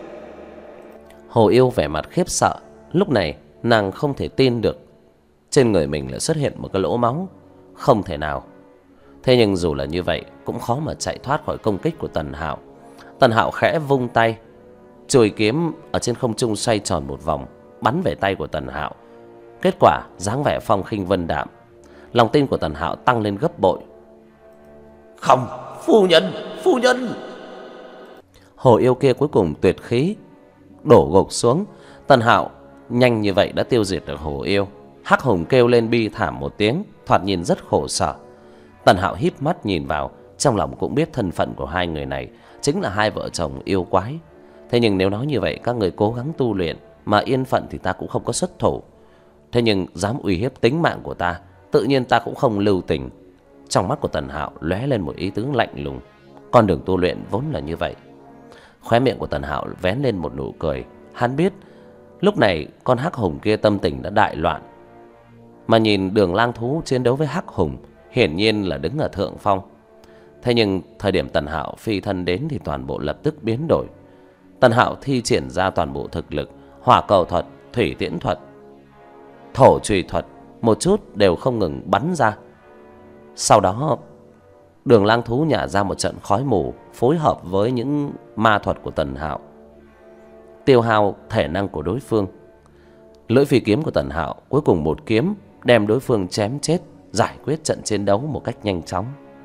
Hồ Yêu vẻ mặt khiếp sợ. Lúc này nàng không thể tin được trên người mình lại xuất hiện một cái lỗ máu. Không thể nào. Thế nhưng dù là như vậy cũng khó mà chạy thoát khỏi công kích của Tần Hạo. Tần Hạo khẽ vung tay, chùi kiếm ở trên không trung xoay tròn một vòng, bắn về tay của Tần Hạo. Kết quả dáng vẻ phong khinh vân đạm. Lòng tin của Tần Hạo tăng lên gấp bội. Không, phu nhân. Hồ Yêu kia cuối cùng tuyệt khí đổ gục xuống. Tần Hạo nhanh như vậy đã tiêu diệt được Hồ Yêu. Hắc Hùng kêu lên bi thảm một tiếng, thoạt nhìn rất khổ sở. Tần Hạo híp mắt nhìn vào, trong lòng cũng biết thân phận của hai người này chính là hai vợ chồng yêu quái. Thế nhưng nếu nói như vậy, các người cố gắng tu luyện mà yên phận thì ta cũng không có xuất thủ. Thế nhưng dám uy hiếp tính mạng của ta, tự nhiên ta cũng không lưu tình. Trong mắt của Tần Hạo lóe lên một ý tứ lạnh lùng. Con đường tu luyện vốn là như vậy. Khóe miệng của Tần Hạo vén lên một nụ cười. Hắn biết lúc này con hắc hùng kia tâm tình đã đại loạn. Mà nhìn Đường Lang Thú chiến đấu với hắc hùng, hiển nhiên là đứng ở thượng phong. Thế nhưng thời điểm Tần Hạo phi thân đến thì toàn bộ lập tức biến đổi. Tần Hạo thi triển ra toàn bộ thực lực, hỏa cầu thuật, thủy tiễn thuật, thổ chùy thuật, một chút đều không ngừng bắn ra. Sau đó Đường Lang Thú nhả ra một trận khói mù, phối hợp với những ma thuật của Tần Hạo, tiêu hao thể năng của đối phương. Lưỡi phi kiếm của Tần Hạo cuối cùng một kiếm đem đối phương chém chết, giải quyết trận chiến đấu một cách nhanh chóng.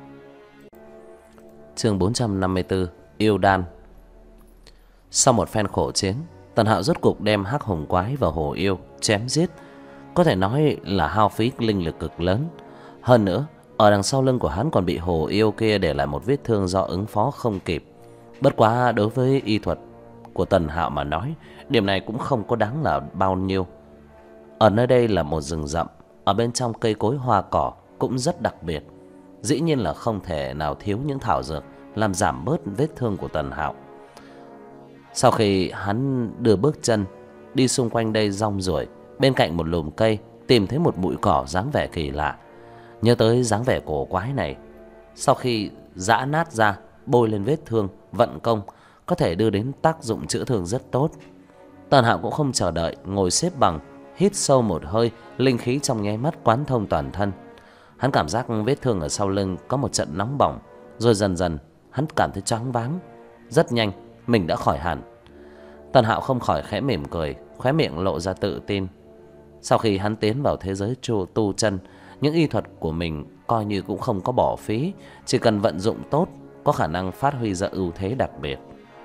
Chương 454: Yêu đan. Sau một phen khổ chiến, Tần Hạo rốt cục đem hắc hùng quái và hồ yêu chém giết. Có thể nói là hao phí linh lực cực lớn. Hơn nữa, ở đằng sau lưng của hắn còn bị hồ yêu kia để lại một vết thương do ứng phó không kịp. Bất quá đối với y thuật của Tần Hạo mà nói, điểm này cũng không có đáng là bao nhiêu. Ở nơi đây là một rừng rậm, ở bên trong cây cối hoa cỏ cũng rất đặc biệt. Dĩ nhiên là không thể nào thiếu những thảo dược làm giảm bớt vết thương của Tần Hạo. Sau khi hắn đưa bước chân đi xung quanh đây rong ruổi, bên cạnh một lùm cây tìm thấy một bụi cỏ dáng vẻ kỳ lạ. Nhớ tới dáng vẻ cổ quái này, sau khi giã nát ra, bôi lên vết thương, vận công có thể đưa đến tác dụng chữa thương rất tốt. Tần Hạo cũng không chờ đợi, ngồi xếp bằng, hít sâu một hơi, linh khí trong nháy mắt quán thông toàn thân. Hắn cảm giác vết thương ở sau lưng có một trận nóng bỏng, rồi dần dần hắn cảm thấy choáng váng. Rất nhanh mình đã khỏi hẳn. Tần Hạo không khỏi khẽ mỉm cười, khóe miệng lộ ra tự tin. Sau khi hắn tiến vào thế giới tu chân, những y thuật của mình coi như cũng không có bỏ phí, chỉ cần vận dụng tốt có khả năng phát huy ra ưu thế đặc biệt.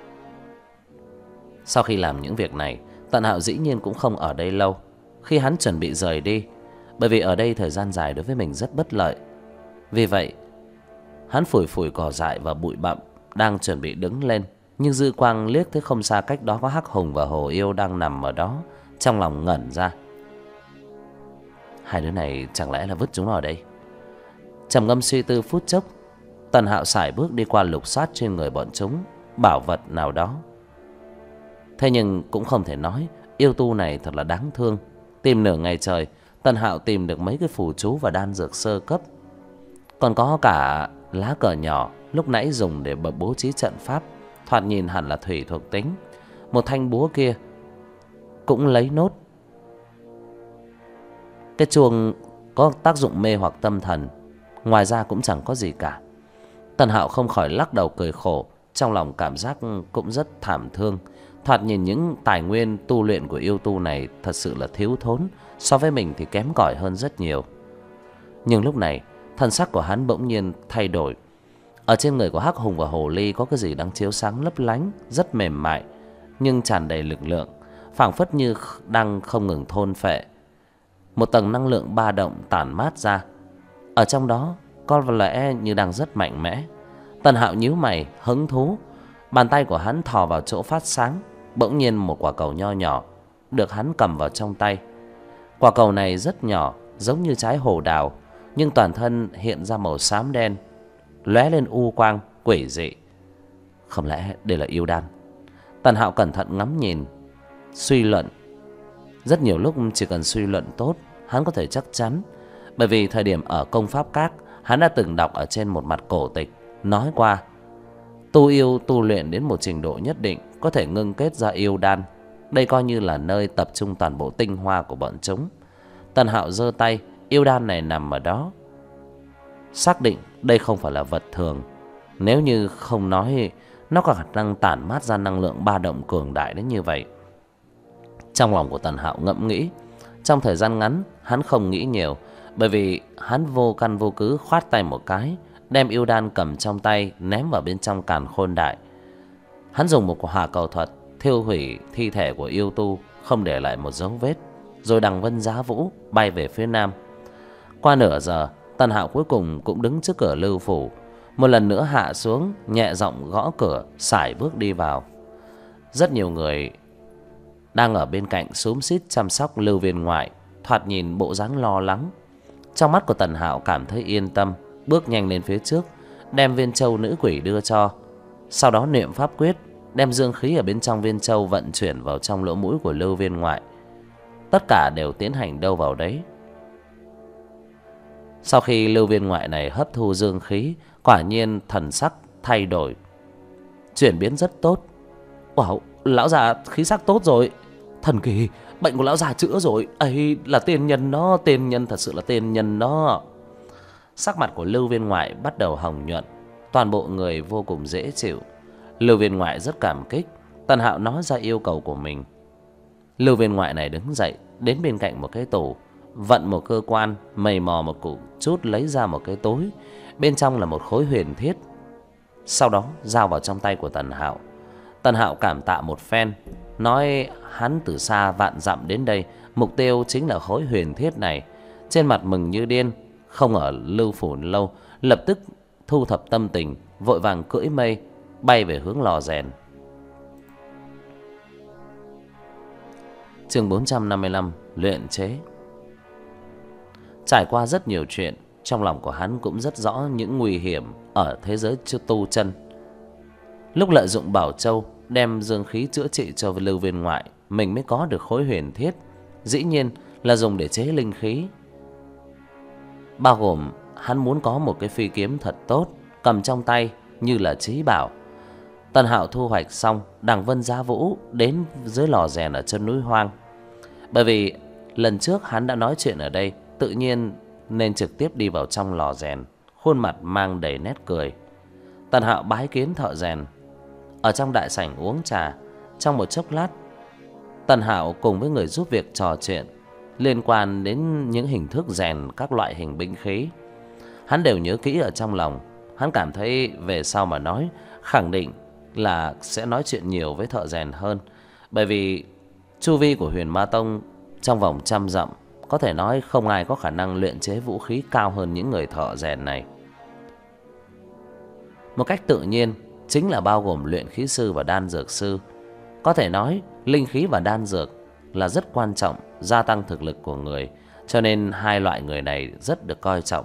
Sau khi làm những việc này, Tần Hạo dĩ nhiên cũng không ở đây lâu. Khi hắn chuẩn bị rời đi, bởi vì ở đây thời gian dài đối với mình rất bất lợi, vì vậy hắn phủi phủi cỏ dại và bụi bặm, đang chuẩn bị đứng lên, nhưng dư quang liếc thấy không xa cách đó có hắc hùng và hồ yêu đang nằm ở đó. Trong lòng ngẩn ra, hai đứa này chẳng lẽ là vứt chúng nó ở đây? Trầm ngâm suy tư phút chốc, Tần Hạo sải bước đi qua lục soát trên người bọn chúng bảo vật nào đó. Thế nhưng cũng không thể nói, yêu tu này thật là đáng thương. Tìm nửa ngày trời, Tần Hạo tìm được mấy cái phù chú và đan dược sơ cấp, còn có cả lá cờ nhỏ lúc nãy dùng để bố trí trận pháp, thoạt nhìn hẳn là thủy thuộc tính. Một thanh búa kia cũng lấy nốt. Cái chuông có tác dụng mê hoặc tâm thần, ngoài ra cũng chẳng có gì cả. Tần Hạo không khỏi lắc đầu cười khổ, trong lòng cảm giác cũng rất thảm thương. Thoạt nhìn những tài nguyên tu luyện của yêu tu này thật sự là thiếu thốn, so với mình thì kém cỏi hơn rất nhiều. Nhưng lúc này thân sắc của hắn bỗng nhiên thay đổi. Ở trên người của hắc hùng và hồ ly có cái gì đang chiếu sáng lấp lánh, rất mềm mại nhưng tràn đầy lực lượng, phảng phất như đang không ngừng thôn phệ. Một tầng năng lượng ba động tản mát ra, ở trong đó có lẽ như đang rất mạnh mẽ. Tần Hạo nhíu mày hứng thú, bàn tay của hắn thò vào chỗ phát sáng. Bỗng nhiên một quả cầu nho nhỏ được hắn cầm vào trong tay. Quả cầu này rất nhỏ, giống như trái hồ đào, nhưng toàn thân hiện ra màu xám đen, lóe lên u quang quỷ dị. Không lẽ đây là yêu đan? Tần Hạo cẩn thận ngắm nhìn, suy luận. Rất nhiều lúc chỉ cần suy luận tốt, hắn có thể chắc chắn. Bởi vì thời điểm ở Công Pháp Các, hắn đã từng đọc ở trên một mặt cổ tịch nói qua, tu yêu tu luyện đến một trình độ nhất định có thể ngưng kết ra yêu đan. Đây coi như là nơi tập trung toàn bộ tinh hoa của bọn chúng. Tần Hạo giơ tay, yêu đan này nằm ở đó, xác định đây không phải là vật thường. Nếu như không nói, nó có khả năng tản mát ra năng lượng ba động cường đại đến như vậy. Trong lòng của Tần Hạo ngẫm nghĩ. Trong thời gian ngắn hắn không nghĩ nhiều, bởi vì hắn vô căn vô cứ khoát tay một cái, đem yêu đan cầm trong tay ném vào bên trong càn khôn đại. Hắn dùng một hỏa cầu thuật thiêu hủy thi thể của yêu tu, không để lại một dấu vết, rồi đằng vân giá vũ bay về phía nam. Qua nửa giờ, Tần Hạo cuối cùng cũng đứng trước cửa Lưu Phủ, một lần nữa hạ xuống, nhẹ giọng gõ cửa, sải bước đi vào. Rất nhiều người đang ở bên cạnh xúm xít chăm sóc Lưu Viên Ngoại, thoạt nhìn bộ dáng lo lắng. Trong mắt của Tần Hạo cảm thấy yên tâm, bước nhanh lên phía trước, đem viên châu nữ quỷ đưa cho. Sau đó niệm pháp quyết, đem dương khí ở bên trong viên châu vận chuyển vào trong lỗ mũi của Lưu Viên Ngoại. Tất cả đều tiến hành đâu vào đấy. Sau khi Lưu Viên Ngoại này hấp thu dương khí, quả nhiên thần sắc thay đổi, chuyển biến rất tốt. Wow, lão già khí sắc tốt rồi. Thần kỳ, bệnh của lão già chữa rồi. Ấy là tiên nhân đó, tiên nhân, thật sự là tiên nhân đó. Sắc mặt của Lưu Viên Ngoại bắt đầu hồng nhuận, toàn bộ người vô cùng dễ chịu. Lưu Viên Ngoại rất cảm kích. Tần Hạo nói ra yêu cầu của mình. Lưu Viên Ngoại này đứng dậy, đến bên cạnh một cái tủ, vận một cơ quan, mày mò một củ chút, lấy ra một cái túi, bên trong là một khối huyền thiết. Sau đó giao vào trong tay của Tần Hạo. Tần Hạo cảm tạ một phen, nói hắn từ xa vạn dặm đến đây, mục tiêu chính là khối huyền thiết này. Trên mặt mừng như điên, không ở Lưu Phủ lâu, lập tức thu thập tâm tình, vội vàng cưỡi mây bay về hướng lò rèn. Chương 455: Luyện chế. Trải qua rất nhiều chuyện, trong lòng của hắn cũng rất rõ những nguy hiểm ở thế giới tu chân. Lúc lợi dụng Bảo Châu đem dương khí chữa trị cho Lưu Viên Ngoại, mình mới có được khối huyền thiết. Dĩ nhiên là dùng để chế linh khí, bao gồm hắn muốn có một cái phi kiếm thật tốt, cầm trong tay như là chí bảo. Tần Hạo thu hoạch xong, Đằng Vân Giá Vũ đến dưới lò rèn ở chân núi hoang. Bởi vì lần trước hắn đã nói chuyện ở đây, tự nhiên nên trực tiếp đi vào trong lò rèn, khuôn mặt mang đầy nét cười. Tần Hạo bái kiến thợ rèn, ở trong đại sảnh uống trà. Trong một chốc lát, Tần Hạo cùng với người giúp việc trò chuyện liên quan đến những hình thức rèn các loại hình binh khí. Hắn đều nhớ kỹ ở trong lòng. Hắn cảm thấy về sau mà nói, khẳng định là sẽ nói chuyện nhiều với thợ rèn hơn. Bởi vì chu vi của Huyền Ma Tông trong vòng 100 dặm, có thể nói không ai có khả năng luyện chế vũ khí cao hơn những người thợ rèn này. Một cách tự nhiên chính là bao gồm luyện khí sư và đan dược sư. Có thể nói linh khí và đan dược là rất quan trọng, gia tăng thực lực của người, cho nên hai loại người này rất được coi trọng.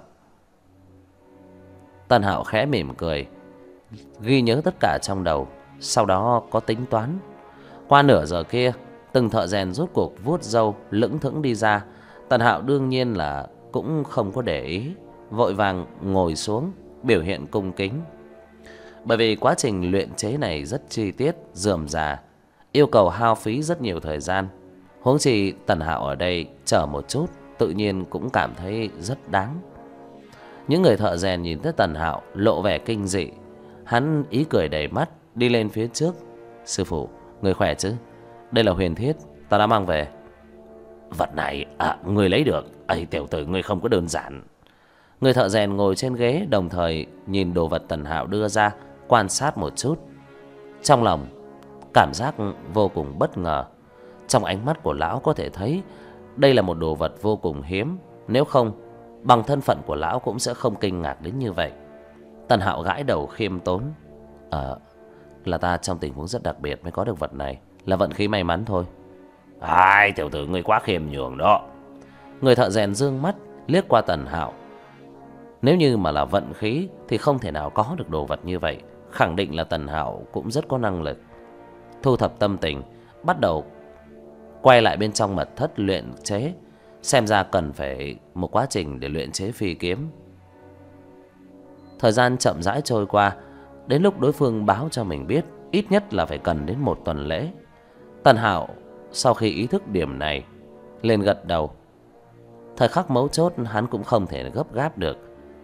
Tần Hạo khẽ mỉm cười, ghi nhớ tất cả trong đầu, sau đó có tính toán. Qua nửa giờ kia, từng thợ rèn rốt cuộc vuốt râu lững thững đi ra. Tần Hạo đương nhiên là cũng không có để ý, vội vàng ngồi xuống biểu hiện cung kính. Bởi vì quá trình luyện chế này rất chi tiết, rườm rà, yêu cầu hao phí rất nhiều thời gian. Huống chi Tần Hạo ở đây chờ một chút, tự nhiên cũng cảm thấy rất đáng. Những người thợ rèn nhìn thấy Tần Hạo lộ vẻ kinh dị. Hắn ý cười đầy mắt, đi lên phía trước. Sư phụ, người khỏe chứ? Đây là huyền thiết ta đã mang về. Vật này người lấy được. Ây, tiểu tử ngươi không có đơn giản. Người thợ rèn ngồi trên ghế, đồng thời nhìn đồ vật Tần Hạo đưa ra, quan sát một chút. Trong lòng cảm giác vô cùng bất ngờ. Trong ánh mắt của lão có thể thấy đây là một đồ vật vô cùng hiếm. Nếu không, bằng thân phận của lão cũng sẽ không kinh ngạc đến như vậy. Tần Hạo gãi đầu khiêm tốn. Là ta trong tình huống rất đặc biệt mới có được vật này, là vận khí may mắn thôi. Ai, tiểu tử ngươi quá khiêm nhường đó. Người thợ rèn dương mắt liếc qua Tần Hạo. Nếu như mà là vận khí thì không thể nào có được đồ vật như vậy. Khẳng định là Tần Hạo cũng rất có năng lực. Thu thập tâm tình, bắt đầu quay lại bên trong mật thất luyện chế. Xem ra cần phải một quá trình để luyện chế phi kiếm. Thời gian chậm rãi trôi qua, đến lúc đối phương báo cho mình biết ít nhất là phải cần đến 1 tuần lễ. Tần Hạo sau khi ý thức điểm này, lên gật đầu. Thời khắc mấu chốt hắn cũng không thể gấp gáp được.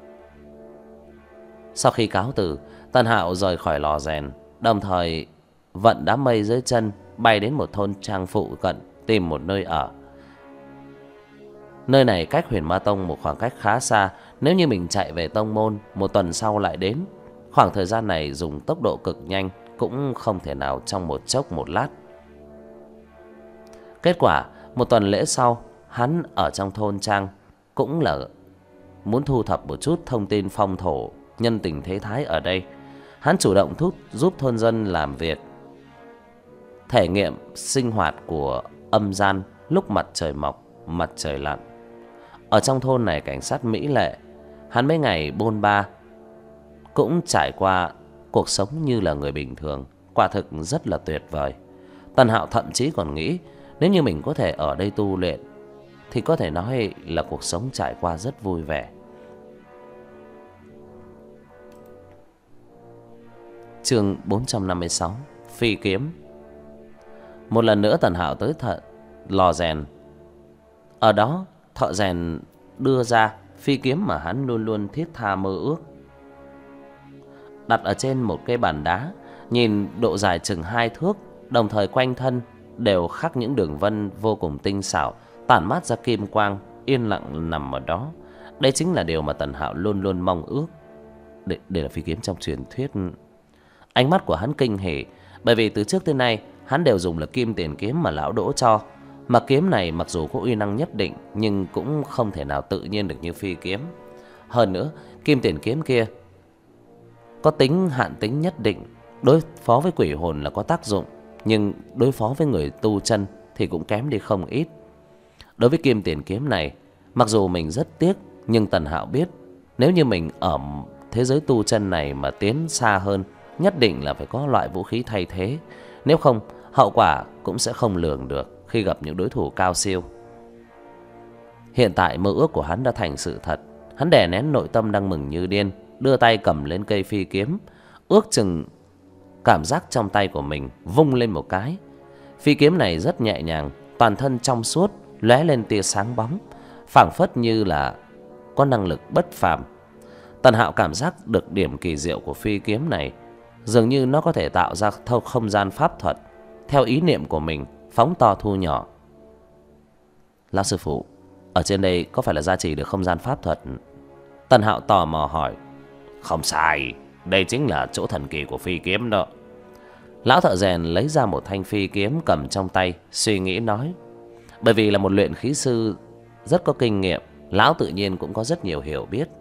Sau khi cáo từ, Tần Hạo rời khỏi lò rèn, đồng thời vận đám mây dưới chân bay đến một thôn trang phụ cận tìm một nơi ở. Nơi này cách Huyền Ma Tông một khoảng cách khá xa. Nếu như mình chạy về tông môn 1 tuần sau lại đến, khoảng thời gian này dùng tốc độ cực nhanh cũng không thể nào trong một chốc một lát. Kết quả 1 tuần lễ sau, hắn ở trong thôn trang cũng là muốn thu thập một chút thông tin phong thổ, nhân tình thế thái ở đây. Hắn chủ động giúp thôn dân làm việc. thể nghiệm sinh hoạt của âm gian lúc mặt trời mọc, mặt trời lặn. Ở trong thôn này cảnh sát mỹ lệ, hắn mấy ngày bôn ba cũng trải qua cuộc sống như là người bình thường, quả thực rất là tuyệt vời. Tần Hạo thậm chí còn nghĩ nếu như mình có thể ở đây tu luyện thì có thể nói là cuộc sống trải qua rất vui vẻ. Chương 456: Phi kiếm. Một lần nữa Tần Hạo tới lò rèn. Ở đó thợ rèn đưa ra phi kiếm mà hắn luôn luôn thiết tha mơ ước, đặt ở trên một cây bàn đá, nhìn độ dài chừng 2 thước, đồng thời quanh thân đều khắc những đường vân vô cùng tinh xảo, tản mát ra kim quang, yên lặng nằm ở đó. Đây chính là điều mà Tần Hạo luôn luôn mong ước. Đây là phi kiếm trong truyền thuyết. Ánh mắt của hắn kinh hỉ, bởi vì từ trước tới nay hắn đều dùng là kim tiền kiếm mà lão Đỗ cho. Mà kiếm này mặc dù có uy năng nhất định nhưng cũng không thể nào tự nhiên được như phi kiếm. Hơn nữa, kim tiền kiếm kia có tính hạn tính nhất định, đối phó với quỷ hồn là có tác dụng, nhưng đối phó với người tu chân thì cũng kém đi không ít. Đối với kim tiền kiếm này, mặc dù mình rất tiếc, nhưng Tần Hạo biết nếu như mình ở thế giới tu chân này mà tiến xa hơn, nhất định là phải có loại vũ khí thay thế. Nếu không, hậu quả cũng sẽ không lường được khi gặp những đối thủ cao siêu. Hiện tại mơ ước của hắn đã thành sự thật. Hắn đè nén nội tâm đang mừng như điên, đưa tay cầm lên cây phi kiếm, ước chừng cảm giác trong tay của mình vung lên một cái. Phi kiếm này rất nhẹ nhàng, toàn thân trong suốt, lóe lên tia sáng bóng, phảng phất như là có năng lực bất phàm. Tần Hạo cảm giác được điểm kỳ diệu của phi kiếm này, dường như nó có thể tạo ra không gian pháp thuật theo ý niệm của mình, phóng to thu nhỏ. Lão sư phụ, ở trên đây có phải là gia trì được không gian pháp thuật? Tần Hạo tò mò hỏi. Không sai, đây chính là chỗ thần kỳ của phi kiếm đó. Lão thợ rèn lấy ra một thanh phi kiếm cầm trong tay, suy nghĩ nói. Bởi vì là một luyện khí sư rất có kinh nghiệm, lão tự nhiên cũng có rất nhiều hiểu biết.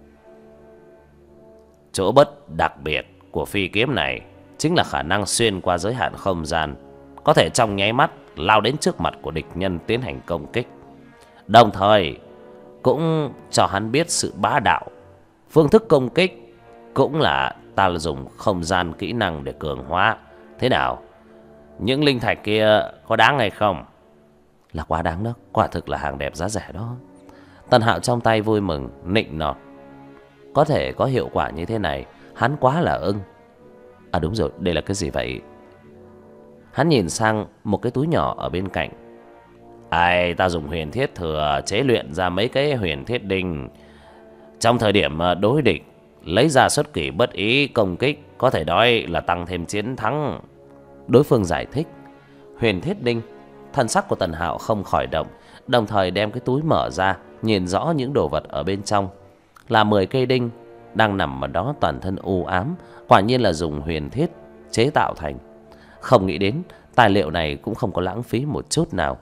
Chỗ bất đặc biệt của phi kiếm này chính là khả năng xuyên qua giới hạn không gian, có thể trong nháy mắt lao đến trước mặt của địch nhân tiến hành công kích, đồng thời cũng cho hắn biết sự bá đạo. Phương thức công kích cũng là ta dùng không gian kỹ năng để cường hóa. Thế nào, những linh thạch kia có đáng hay không? Là quá đáng đó, quả thực là hàng đẹp giá rẻ đó. Tần Hạo trong tay vui mừng, nịnh nọt. Có thể có hiệu quả như thế này, hắn quá là ưng. À đúng rồi, đây là cái gì vậy? Hắn nhìn sang một cái túi nhỏ ở bên cạnh. Ai, ta dùng huyền thiết thừa chế luyện ra mấy cái huyền thiết đinh. Trong thời điểm đối địch, lấy ra xuất kỳ bất ý công kích, có thể nói là tăng thêm chiến thắng. Đối phương giải thích. Huyền thiết đinh. Thần sắc của Tần Hạo không khỏi động, đồng thời đem cái túi mở ra, nhìn rõ những đồ vật ở bên trong. Là 10 cây đinh đang nằm ở đó, toàn thân u ám, quả nhiên là dùng huyền thiết chế tạo thành. Không nghĩ đến tài liệu này cũng không có lãng phí một chút nào.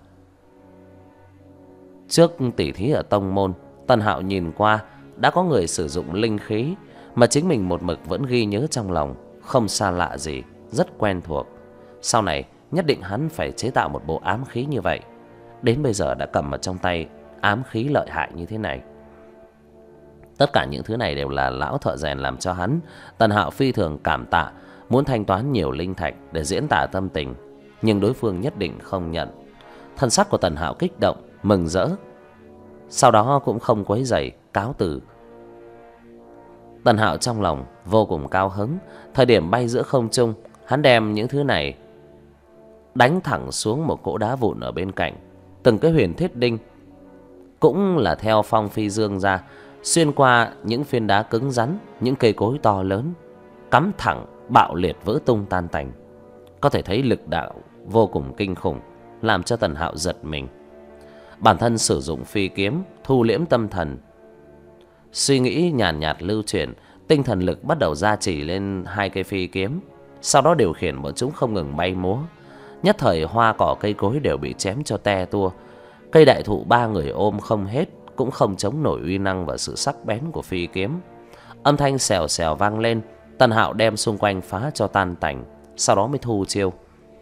Trước tỉ thí ở tông môn, Tần Hạo nhìn qua đã có người sử dụng linh khí mà chính mình một mực vẫn ghi nhớ trong lòng, không xa lạ gì, rất quen thuộc. Sau này nhất định hắn phải chế tạo một bộ ám khí như vậy. Đến bây giờ đã cầm ở trong tay ám khí lợi hại như thế này. Tất cả những thứ này đều là lão thợ rèn làm cho hắn. Tần Hạo phi thường cảm tạ, muốn thanh toán nhiều linh thạch để diễn tả tâm tình, nhưng đối phương nhất định không nhận. Thân sắc của Tần Hạo kích động, mừng rỡ, sau đó cũng không quấy rầy, cáo từ. Tần Hạo trong lòng vô cùng cao hứng. Thời điểm bay giữa không trung, hắn đem những thứ này đánh thẳng xuống một cỗ đá vụn ở bên cạnh. Từng cái huyền thiết đinh cũng là theo phong phi dương ra, xuyên qua những phiến đá cứng rắn, những cây cối to lớn, cắm thẳng bạo liệt vỡ tung tan tành. Có thể thấy lực đạo vô cùng kinh khủng, làm cho Tần Hạo giật mình. Bản thân sử dụng phi kiếm thu liễm tâm thần, suy nghĩ nhàn nhạt lưu chuyển, tinh thần lực bắt đầu gia trì lên hai cây phi kiếm, sau đó điều khiển bọn chúng không ngừng bay múa. Nhất thời hoa cỏ cây cối đều bị chém cho te tua. Cây đại thụ 3 người ôm không hết, cũng không chống nổi uy năng và sự sắc bén của phi kiếm. Âm thanh xèo xèo vang lên. Tần Hạo đem xung quanh phá cho tan tành, sau đó mới thu chiêu.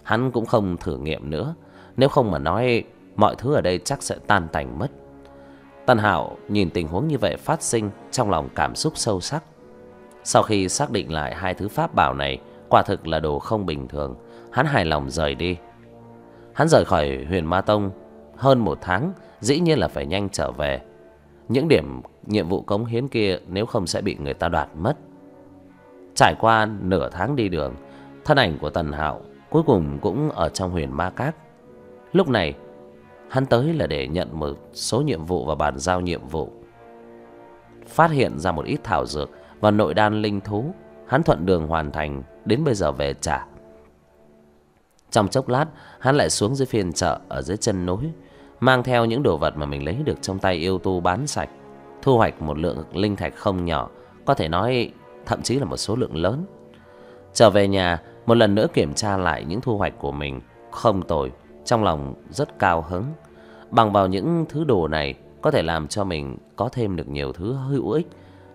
hắn cũng không thử nghiệm nữa. Nếu không mà nói, mọi thứ ở đây chắc sẽ tan tành mất. Tần Hạo nhìn tình huống như vậy phát sinh, trong lòng cảm xúc sâu sắc. Sau khi xác định lại hai thứ pháp bảo này quả thực là đồ không bình thường, hắn hài lòng rời đi. Hắn rời khỏi Huyền Ma Tông hơn 1 tháng, dĩ nhiên là phải nhanh trở về. Những điểm nhiệm vụ cống hiến kia nếu không sẽ bị người ta đoạt mất. Trải qua nửa tháng đi đường, thân ảnh của Tần Hạo cuối cùng cũng ở trong Huyền Ma Các. Lúc này hắn tới là để nhận một số nhiệm vụ và bàn giao nhiệm vụ. Phát hiện ra một ít thảo dược và nội đan linh thú, hắn thuận đường hoàn thành, đến bây giờ về trả. Trong chốc lát, hắn lại xuống dưới phiên chợ ở dưới chân núi, mang theo những đồ vật mà mình lấy được trong tay yêu tu bán sạch, thu hoạch một lượng linh thạch không nhỏ, có thể nói thậm chí là một số lượng lớn. Trở về nhà, một lần nữa kiểm tra lại những thu hoạch của mình, không tồi, trong lòng rất cao hứng. Bằng vào những thứ đồ này có thể làm cho mình có thêm được nhiều thứ hữu ích.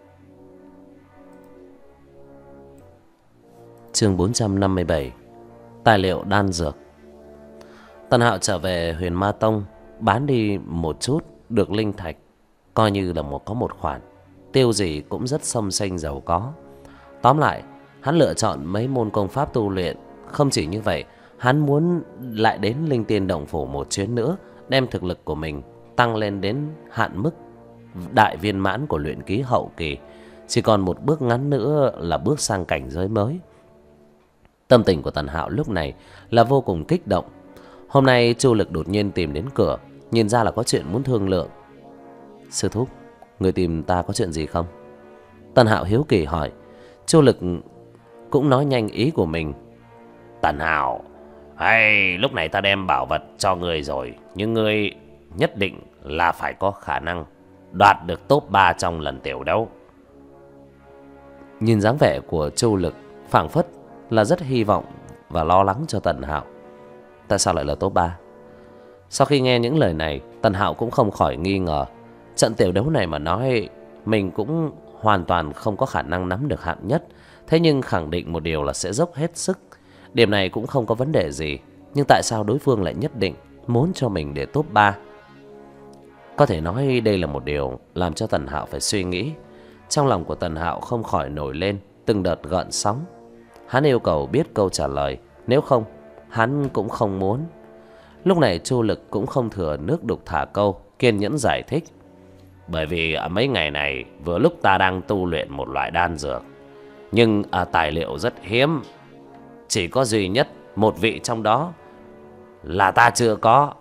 Chương 457. Tài liệu đan dược. Tần Hạo trở về Huyền Ma Tông, bán đi một chút được linh thạch, coi như là có một khoản, tiêu gì cũng rất xông xênh giàu có. Tóm lại, hắn lựa chọn mấy môn công pháp tu luyện. Không chỉ như vậy, hắn muốn lại đến Linh Tiên Động Phủ một chuyến nữa, đem thực lực của mình tăng lên đến hạn mức đại viên mãn của luyện khí hậu kỳ. Chỉ còn một bước ngắn nữa là bước sang cảnh giới mới. Tâm tình của Tần Hạo lúc này là vô cùng kích động. Hôm nay Chu Lực đột nhiên tìm đến cửa, nhìn ra là có chuyện muốn thương lượng. Sư thúc, người tìm ta có chuyện gì không? Tần Hạo hiếu kỳ hỏi. Chu Lực cũng nói nhanh ý của mình. Tần Hạo, hay lúc này ta đem bảo vật cho ngươi rồi, nhưng ngươi nhất định là phải có khả năng đoạt được top 3 trong lần tiểu đấu. Nhìn dáng vẻ của Chu Lực phảng phất là rất hy vọng và lo lắng cho Tần Hạo. Tại sao lại là top 3? Sau khi nghe những lời này, Tần Hạo cũng không khỏi nghi ngờ. Trận tiểu đấu này mà nói, mình cũng hoàn toàn không có khả năng nắm được hạng nhất. Thế nhưng khẳng định một điều là sẽ dốc hết sức. Điểm này cũng không có vấn đề gì. Nhưng tại sao đối phương lại nhất định muốn cho mình để top 3? Có thể nói đây là một điều làm cho Tần Hạo phải suy nghĩ. Trong lòng của Tần Hạo không khỏi nổi lên từng đợt gợn sóng. Hắn yêu cầu biết câu trả lời, nếu không hắn cũng không muốn. Lúc này Chu Lực cũng không thừa nước đục thả câu, kiên nhẫn giải thích. Bởi vì ở mấy ngày này vừa lúc ta đang tu luyện một loại đan dược, nhưng tài liệu rất hiếm, chỉ có duy nhất một vị trong đó là ta chưa có.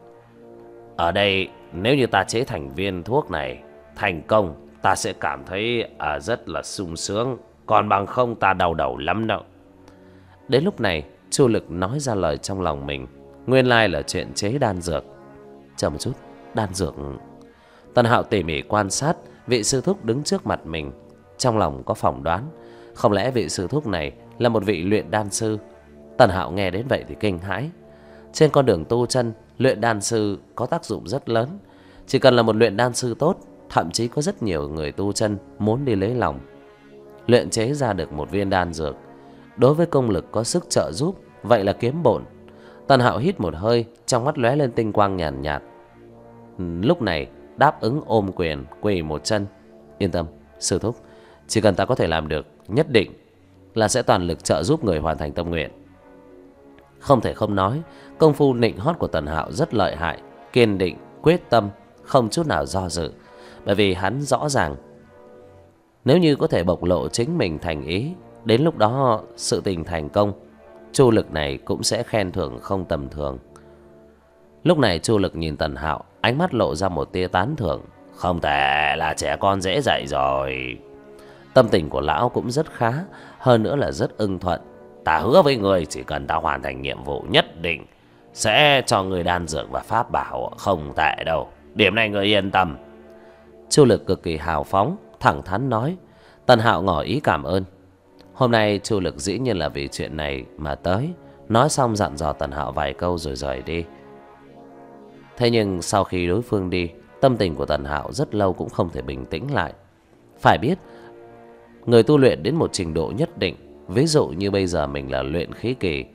Ở đây nếu như ta chế thành viên thuốc này thành công, ta sẽ cảm thấy rất là sung sướng. Còn bằng không ta đau đầu lắm đâu. Đến lúc này Chu Lực nói ra lời trong lòng mình. Nguyên lai là chuyện chế đan dược. Chờ một chút, đan dược. Tần Hạo tỉ mỉ quan sát vị sư thúc đứng trước mặt mình, trong lòng có phỏng đoán. Không lẽ vị sư thúc này là một vị luyện đan sư? Tần Hạo nghe đến vậy thì kinh hãi. Trên con đường tu chân, luyện đan sư có tác dụng rất lớn. Chỉ cần là một luyện đan sư tốt, thậm chí có rất nhiều người tu chân muốn đi lấy lòng. Luyện chế ra được một viên đan dược, đối với công lực có sức trợ giúp, vậy là kiếm bộn. Tần Hạo hít một hơi, trong mắt lóe lên tinh quang nhàn nhạt. Lúc này đáp ứng ôm quyền quỳ một chân. Yên tâm sư thúc, chỉ cần ta có thể làm được, nhất định là sẽ toàn lực trợ giúp người hoàn thành tâm nguyện. Không thể không nói, công phu nịnh hót của Tần Hạo rất lợi hại, kiên định, quyết tâm, không chút nào do dự. Bởi vì hắn rõ ràng, nếu như có thể bộc lộ chính mình thành ý, đến lúc đó sự tình thành công, Chu Lực này cũng sẽ khen thưởng không tầm thường. Lúc này Chu Lực nhìn Tần Hạo, ánh mắt lộ ra một tia tán thưởng. Không thể là trẻ con dễ dạy rồi. Tâm tình của lão cũng rất khá, hơn nữa là rất ưng thuận. Ta hứa với người, chỉ cần ta hoàn thành nhiệm vụ nhất định sẽ cho người đan dược và pháp bảo không tệ đâu. Điểm này người yên tâm. Chu Lực cực kỳ hào phóng, thẳng thắn nói. Tần Hạo ngỏ ý cảm ơn. Hôm nay Chu Lực dĩ nhiên là vì chuyện này mà tới. Nói xong dặn dò Tần Hạo vài câu rồi rời đi. Thế nhưng sau khi đối phương đi, tâm tình của Tần Hạo rất lâu cũng không thể bình tĩnh lại. Phải biết, người tu luyện đến một trình độ nhất định, ví dụ như bây giờ mình là luyện khí kỳ,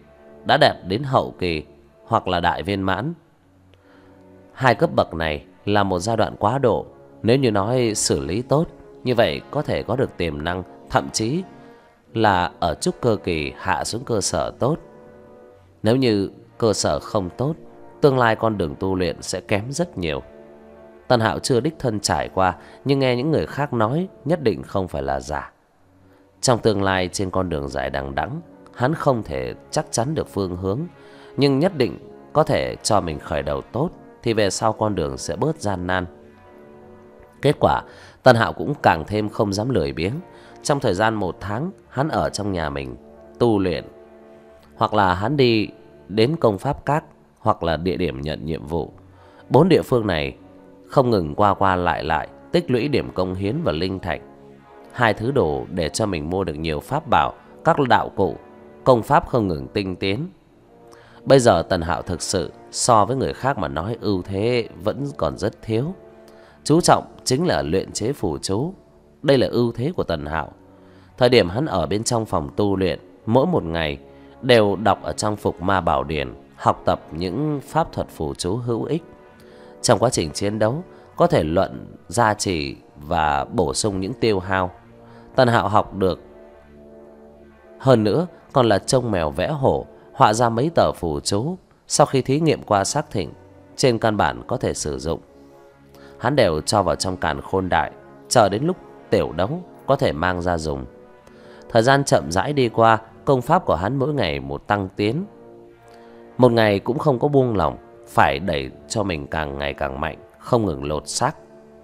đã đạt đến hậu kỳ hoặc là đại viên mãn. Hai cấp bậc này là một giai đoạn quá độ. Nếu như nói xử lý tốt, như vậy có thể có được tiềm năng, thậm chí là ở trúc cơ kỳ hạ xuống cơ sở tốt. Nếu như cơ sở không tốt, tương lai con đường tu luyện sẽ kém rất nhiều. Tần Hạo chưa đích thân trải qua, nhưng nghe những người khác nói nhất định không phải là giả. Trong tương lai trên con đường dài đằng đẵng, hắn không thể chắc chắn được phương hướng, nhưng nhất định có thể cho mình khởi đầu tốt, thì về sau con đường sẽ bớt gian nan. Kết quả, Tần Hạo cũng càng thêm không dám lười biếng. Trong thời gian 1 tháng, hắn ở trong nhà mình tu luyện, hoặc là hắn đi đến công pháp các, hoặc là địa điểm nhận nhiệm vụ. 4 địa phương này không ngừng qua qua lại tích lũy điểm công hiến và linh thạch, 2 thứ đồ để cho mình mua được nhiều pháp bảo, các đạo cụ, công pháp không ngừng tinh tiến. Bây giờ Tần Hạo thực sự so với người khác mà nói ưu thế vẫn còn rất thiếu. Chú trọng chính là luyện chế phù chú. Đây là ưu thế của Tần Hạo. Thời điểm hắn ở bên trong phòng tu luyện, mỗi một ngày đều đọc ở trong Phục Ma Bảo Điển, học tập những pháp thuật phù chú hữu ích. Trong quá trình chiến đấu, có thể luận gia trì và bổ sung những tiêu hao. Tần Hạo học được hơn nữa còn là trông mèo vẽ hổ, họa ra mấy tờ phù chú. Sau khi thí nghiệm qua xác thịnh, trên căn bản có thể sử dụng, hắn đều cho vào trong càn khôn đại, chờ đến lúc tiểu đấu có thể mang ra dùng. Thời gian chậm rãi đi qua, công pháp của hắn mỗi ngày một tăng tiến. Một ngày cũng không có buông lỏng, phải đẩy cho mình càng ngày càng mạnh, không ngừng lột xác.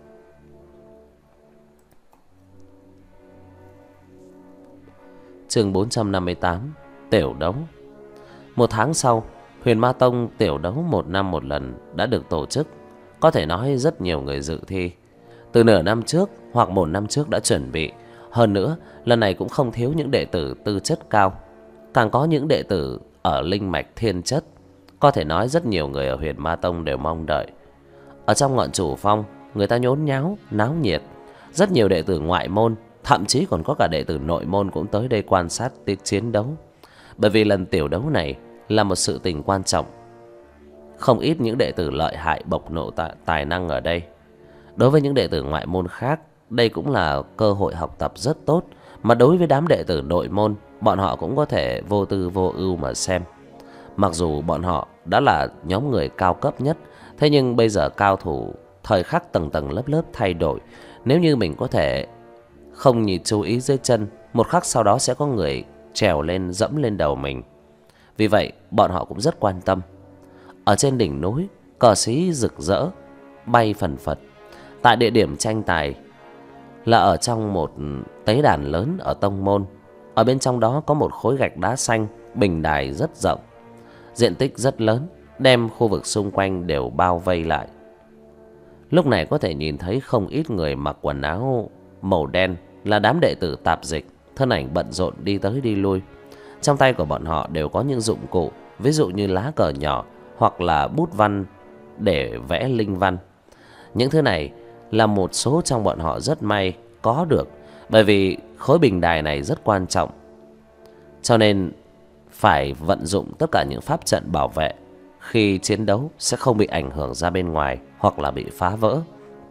Chương 458, tiểu đấu. 1 tháng sau, Huyền Ma Tông tiểu đấu 1 năm một lần đã được tổ chức. Có thể nói rất nhiều người dự thi. Từ nửa năm trước hoặc 1 năm trước đã chuẩn bị. Hơn nữa, lần này cũng không thiếu những đệ tử tư chất cao, càng có những đệ tử ở linh mạch thiên chất. Có thể nói rất nhiều người ở Huyền Ma Tông đều mong đợi. Ở trong ngọn Chủ Phong, người ta nhốn nháo, náo nhiệt. Rất nhiều đệ tử ngoại môn, thậm chí còn có cả đệ tử nội môn cũng tới đây quan sát tiết chiến đấu. Bởi vì lần tiểu đấu này là một sự tình quan trọng. Không ít những đệ tử lợi hại bộc lộ tài năng ở đây. Đối với những đệ tử ngoại môn khác, đây cũng là cơ hội học tập rất tốt. Mà đối với đám đệ tử nội môn, bọn họ cũng có thể vô tư vô ưu mà xem. Mặc dù bọn họ đã là nhóm người cao cấp nhất, thế nhưng bây giờ cao thủ thời khắc tầng tầng lớp lớp thay đổi. Nếu như mình có thể không nhìn chú ý dưới chân, một khắc sau đó sẽ có người trèo lên dẫm lên đầu mình. Vì vậy bọn họ cũng rất quan tâm. Ở trên đỉnh núi, cờ xí rực rỡ bay phần phật. Tại địa điểm tranh tài là ở trong một tế đàn lớn ở tông môn. Ở bên trong đó có một khối gạch đá xanh, bình đài rất rộng, diện tích rất lớn, đem khu vực xung quanh đều bao vây lại. Lúc này có thể nhìn thấy không ít người mặc quần áo màu đen, là đám đệ tử tạp dịch, thân ảnh bận rộn đi tới đi lui. Trong tay của bọn họ đều có những dụng cụ, ví dụ như lá cờ nhỏ hoặc là bút văn để vẽ linh văn. Những thứ này là một số trong bọn họ rất may có được, bởi vì khối bình đài này rất quan trọng, cho nên phải vận dụng tất cả những pháp trận bảo vệ, khi chiến đấu sẽ không bị ảnh hưởng ra bên ngoài hoặc là bị phá vỡ.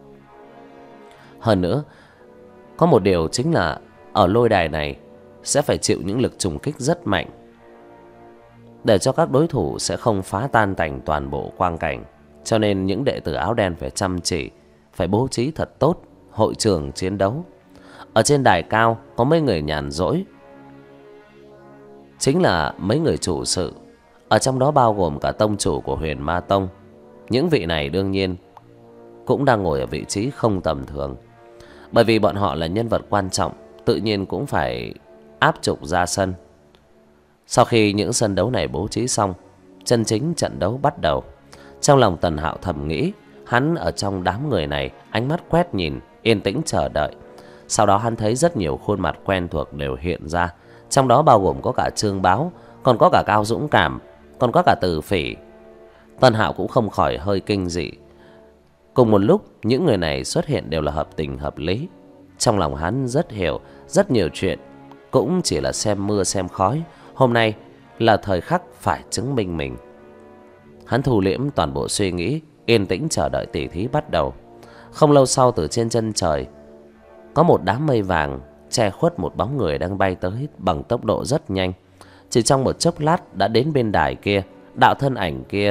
Hơn nữa, có một điều chính là ở lôi đài này sẽ phải chịu những lực trùng kích rất mạnh, để cho các đối thủ sẽ không phá tan tành toàn bộ quang cảnh. Cho nên những đệ tử áo đen phải chăm chỉ, phải bố trí thật tốt hội trường chiến đấu. Ở trên đài cao có mấy người nhàn rỗi, chính là mấy người chủ sự. Ở trong đó bao gồm cả tông chủ của Huyền Ma Tông. Những vị này đương nhiên cũng đang ngồi ở vị trí không tầm thường, bởi vì bọn họ là nhân vật quan trọng, tự nhiên cũng phải áp trục ra sân. Sau khi những sân đấu này bố trí xong, chân chính trận đấu bắt đầu. Trong lòng Tần Hạo thầm nghĩ, hắn ở trong đám người này, ánh mắt quét nhìn, yên tĩnh chờ đợi. Sau đó hắn thấy rất nhiều khuôn mặt quen thuộc đều hiện ra, trong đó bao gồm có cả Trương Báo, còn có cả Cao Dũng Cảm, còn có cả Từ Phỉ. Tần Hạo cũng không khỏi hơi kinh dị. Cùng một lúc, những người này xuất hiện đều là hợp tình hợp lý. Trong lòng hắn rất hiểu, rất nhiều chuyện cũng chỉ là xem mưa xem khói. Hôm nay là thời khắc phải chứng minh mình. Hắn thu liễm toàn bộ suy nghĩ, yên tĩnh chờ đợi tỉ thí bắt đầu. Không lâu sau, từ trên chân trời có một đám mây vàng che khuất một bóng người đang bay tới bằng tốc độ rất nhanh. Chỉ trong một chốc lát đã đến bên đài kia. Đạo thân ảnh kia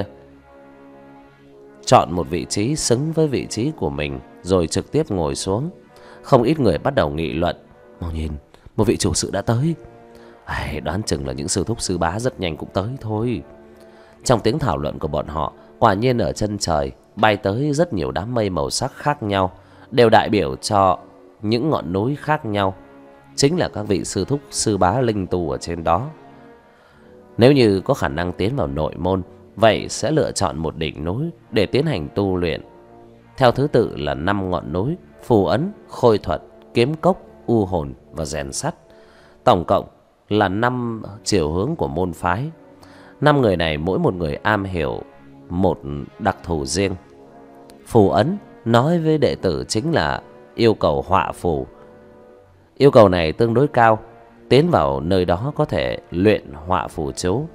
chọn một vị trí xứng với vị trí của mình rồi trực tiếp ngồi xuống. Không ít người bắt đầu nghị luận: mau nhìn, một vị chủ sự đã tới. Đoán chừng là những sư thúc sư bá rất nhanh cũng tới thôi. Trong tiếng thảo luận của bọn họ, quả nhiên ở chân trời bay tới rất nhiều đám mây màu sắc khác nhau, đều đại biểu cho những ngọn núi khác nhau, chính là các vị sư thúc sư bá linh tu ở trên đó. Nếu như có khả năng tiến vào nội môn, vậy sẽ lựa chọn một đỉnh núi để tiến hành tu luyện. Theo thứ tự là 5 ngọn núi: Phù Ấn, Khôi Thuật, Kiếm Cốc, U Hồn và Rèn Sắt. Tổng cộng là 5 chiều hướng của môn phái. 5 người này mỗi một người am hiểu một đặc thù riêng. Phù Ấn nói với đệ tử chính là yêu cầu họa phù. Yêu cầu này tương đối cao, tiến vào nơi đó có thể luyện họa phù chú,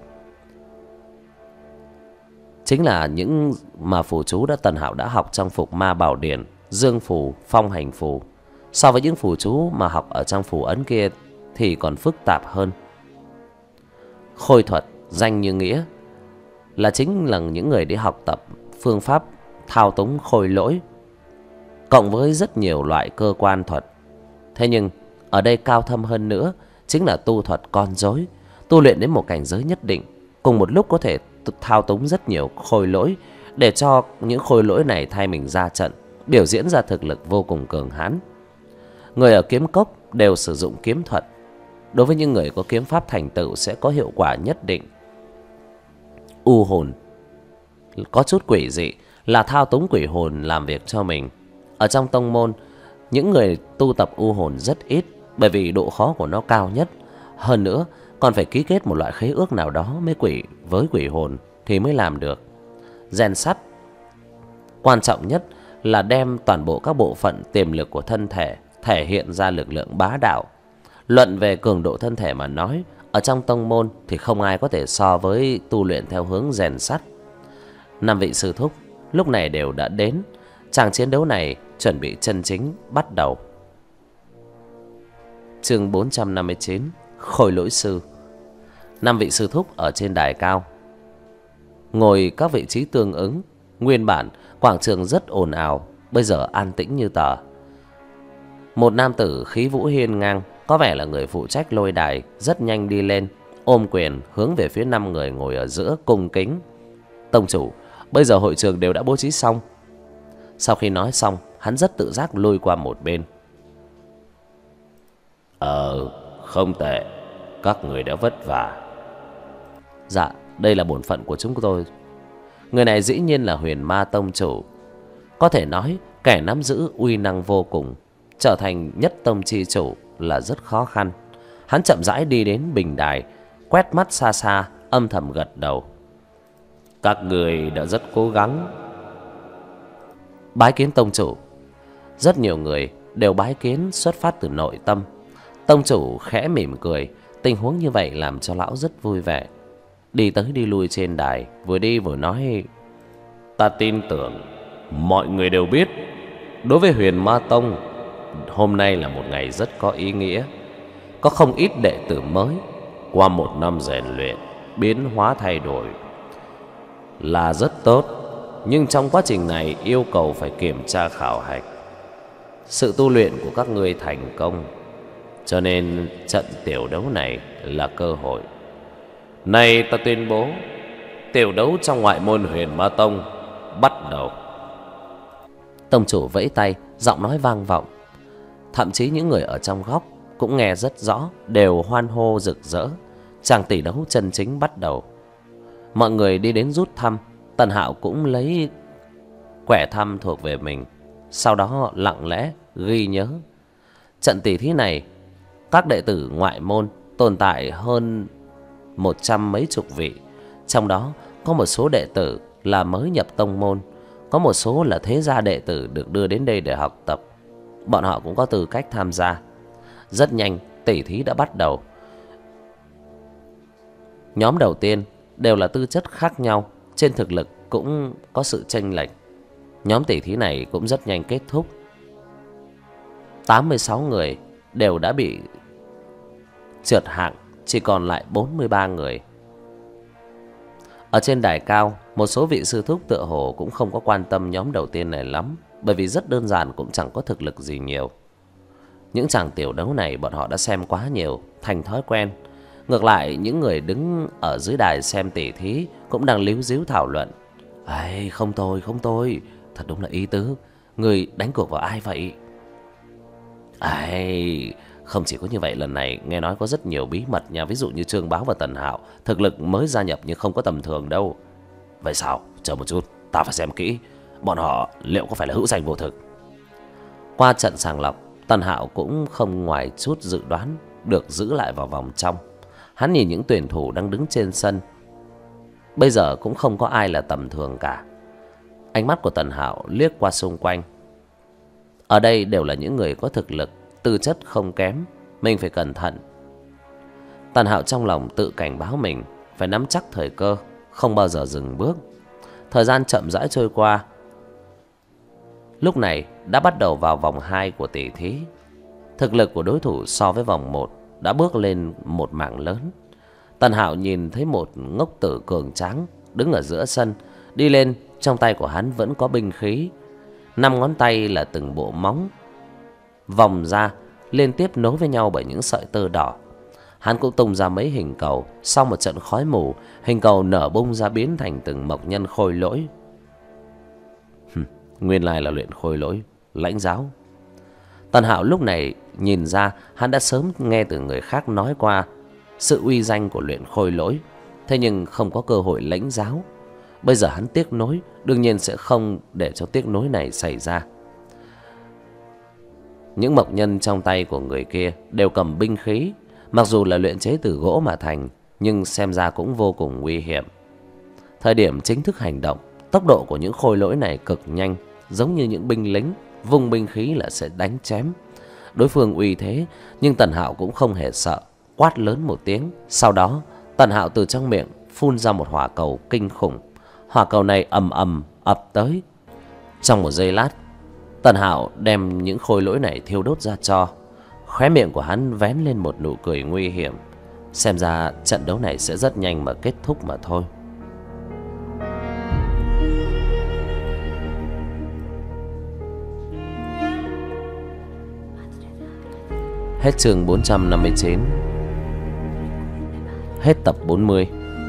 chính là những mà phù chú Tần Hạo đã học trong Phục Ma Bảo Điển, Dương Phù, Phong Hành Phù. So với những phù chú mà học ở trong Phù Ấn kia thì còn phức tạp hơn. Khôi Thuật danh như nghĩa là chính là những người đi học tập phương pháp thao túng khôi lỗi, cộng với rất nhiều loại cơ quan thuật. Thế nhưng ở đây cao thâm hơn nữa chính là tu thuật con rối. Tu luyện đến một cảnh giới nhất định, cùng một lúc có thể thao túng rất nhiều khôi lỗi, để cho những khôi lỗi này thay mình ra trận, biểu diễn ra thực lực vô cùng cường hãn. Người ở Kiếm Cốc đều sử dụng kiếm thuật. Đối với những người có kiếm pháp thành tựu sẽ có hiệu quả nhất định. U hồn có chút quỷ dị, là thao túng quỷ hồn làm việc cho mình. Ở trong tông môn, những người tu tập u hồn rất ít, bởi vì độ khó của nó cao nhất. Hơn nữa còn phải ký kết một loại khế ước nào đó với quỷ hồn thì mới làm được. Rèn sắt quan trọng nhất là đem toàn bộ các bộ phận tiềm lực của thân thể thể hiện ra lực lượng bá đạo. Luận về cường độ thân thể mà nói, ở trong tông môn thì không ai có thể so với tu luyện theo hướng rèn sắt. 5 vị sư thúc lúc này đều đã đến. Tràng chiến đấu này chuẩn bị chân chính bắt đầu. Chương 459: Khôi Lỗi Sư. 5 vị sư thúc ở trên đài cao, ngồi các vị trí tương ứng. Nguyên bản quảng trường rất ồn ào, bây giờ an tĩnh như tờ. Một nam tử khí vũ hiên ngang, có vẻ là người phụ trách lôi đài, rất nhanh đi lên, ôm quyền hướng về phía 5 người ngồi ở giữa cung kính: tông chủ, bây giờ hội trường đều đã bố trí xong. Sau khi nói xong, hắn rất tự giác lùi qua một bên. Không tệ, các người đã vất vả. Dạ, đây là bổn phận của chúng tôi. Người này dĩ nhiên là Huyền Ma tông chủ, có thể nói kẻ nắm giữ uy năng vô cùng, trở thành nhất tông chi chủ là rất khó khăn. Hắn chậm rãi đi đến bình đài, quét mắt xa xa, âm thầm gật đầu: các người đã rất cố gắng. Bái kiến tông chủ. Rất nhiều người đều bái kiến xuất phát từ nội tâm. Tông chủ khẽ mỉm cười, tình huống như vậy làm cho lão rất vui vẻ. Đi tới đi lui trên đài, vừa đi vừa nói: ta tin tưởng mọi người đều biết, đối với Huyền Ma Tông, hôm nay là một ngày rất có ý nghĩa. Có không ít đệ tử mới qua 1 năm rèn luyện, biến hóa thay đổi là rất tốt. Nhưng trong quá trình này yêu cầu phải kiểm tra khảo hạch sự tu luyện của các ngươi thành công. Cho nên trận tiểu đấu này là cơ hội. Nay ta tuyên bố tiểu đấu trong ngoại môn Huyền Ma Tông bắt đầu. Tông chủ vẫy tay, giọng nói vang vọng. Thậm chí những người ở trong góc cũng nghe rất rõ, đều hoan hô rực rỡ. Chàng tỷ đấu chân chính bắt đầu. Mọi người đi đến rút thăm. Tần Hạo cũng lấy quẻ thăm thuộc về mình, sau đó lặng lẽ ghi nhớ. Trận tỷ thí này, các đệ tử ngoại môn tồn tại hơn 100 mấy chục vị. Trong đó có một số đệ tử là mới nhập tông môn, có một số là thế gia đệ tử được đưa đến đây để học tập. Bọn họ cũng có tư cách tham gia. Rất nhanh tỷ thí đã bắt đầu. Nhóm đầu tiên đều là tư chất khác nhau, trên thực lực cũng có sự chênh lệch. Nhóm tỷ thí này cũng rất nhanh kết thúc. 86 người đều đã bị trượt hạng, chỉ còn lại 43 người. Ở trên đài cao, một số vị sư thúc tựa hồ cũng không có quan tâm nhóm đầu tiên này lắm, bởi vì rất đơn giản, cũng chẳng có thực lực gì nhiều. Những chàng tiểu đấu này bọn họ đã xem quá nhiều, thành thói quen. Ngược lại, những người đứng ở dưới đài xem tỷ thí cũng đang líu ríu thảo luận. Ấy, không tôi, thật đúng là ý tứ. Người đánh cuộc vào ai vậy? Ấy, không chỉ có như vậy, lần này nghe nói có rất nhiều bí mật nha. Ví dụ như Trương Báo và Tần Hạo, thực lực mới gia nhập nhưng không có tầm thường đâu. Vậy sao? Chờ một chút, ta phải xem kỹ. Bọn họ liệu có phải là hữu danh vô thực? Qua trận sàng lọc, Tần Hạo cũng không ngoài chút dự đoán được giữ lại vào vòng trong. Hắn nhìn những tuyển thủ đang đứng trên sân, bây giờ cũng không có ai là tầm thường cả. Ánh mắt của Tần Hạo liếc qua xung quanh. Ở đây đều là những người có thực lực, tư chất không kém, mình phải cẩn thận. Tần Hạo trong lòng tự cảnh báo mình phải nắm chắc thời cơ, không bao giờ dừng bước. Thời gian chậm rãi trôi qua. Lúc này đã bắt đầu vào vòng 2 của tỷ thí. Thực lực của đối thủ so với vòng 1 đã bước lên một mảng lớn. Tần Hạo nhìn thấy một ngốc tử cường tráng đứng ở giữa sân. Đi lên, trong tay của hắn vẫn có binh khí. 5 ngón tay là từng bộ móng vòng ra, liên tiếp nối với nhau bởi những sợi tơ đỏ. Hắn cũng tung ra mấy hình cầu. Sau một trận khói mù, hình cầu nở bung ra biến thành từng mộc nhân khôi lỗi. Nguyên lai là luyện khôi lỗi, lãnh giáo. Tần Hạo lúc này nhìn ra hắn đã sớm nghe từ người khác nói qua sự uy danh của luyện khôi lỗi, thế nhưng không có cơ hội lãnh giáo. Bây giờ hắn tiếc nối, đương nhiên sẽ không để cho tiếc nối này xảy ra. Những mộc nhân trong tay của người kia đều cầm binh khí, mặc dù là luyện chế từ gỗ mà thành, nhưng xem ra cũng vô cùng nguy hiểm. Thời điểm chính thức hành động, tốc độ của những khôi lỗi này cực nhanh, giống như những binh lính vung binh khí là sẽ đánh chém. Đối phương uy thế, nhưng Tần Hạo cũng không hề sợ, quát lớn một tiếng. Sau đó Tần Hạo từ trong miệng phun ra một hỏa cầu kinh khủng. Hỏa cầu này ầm ầm ập tới. Trong một giây lát, Tần Hạo đem những khôi lỗi này thiêu đốt ra tro. Khóe miệng của hắn vén lên một nụ cười nguy hiểm. Xem ra trận đấu này sẽ rất nhanh mà kết thúc mà thôi. Hết chương 459. Hết tập 40.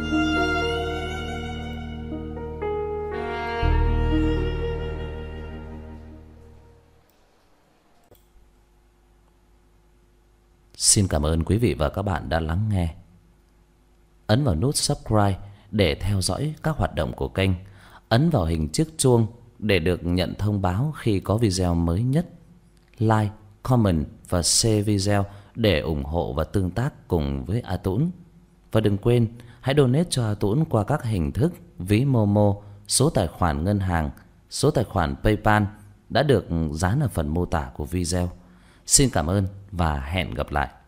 Xin cảm ơn quý vị và các bạn đã lắng nghe. Ấn vào nút subscribe để theo dõi các hoạt động của kênh. Ấn vào hình chiếc chuông để được nhận thông báo khi có video mới nhất. Like, comment và share video để ủng hộ và tương tác cùng với A Tũng. Và đừng quên hãy donate cho A Tũng qua các hình thức ví Momo, số tài khoản ngân hàng, số tài khoản PayPal đã được dán ở phần mô tả của video. Xin cảm ơn và hẹn gặp lại.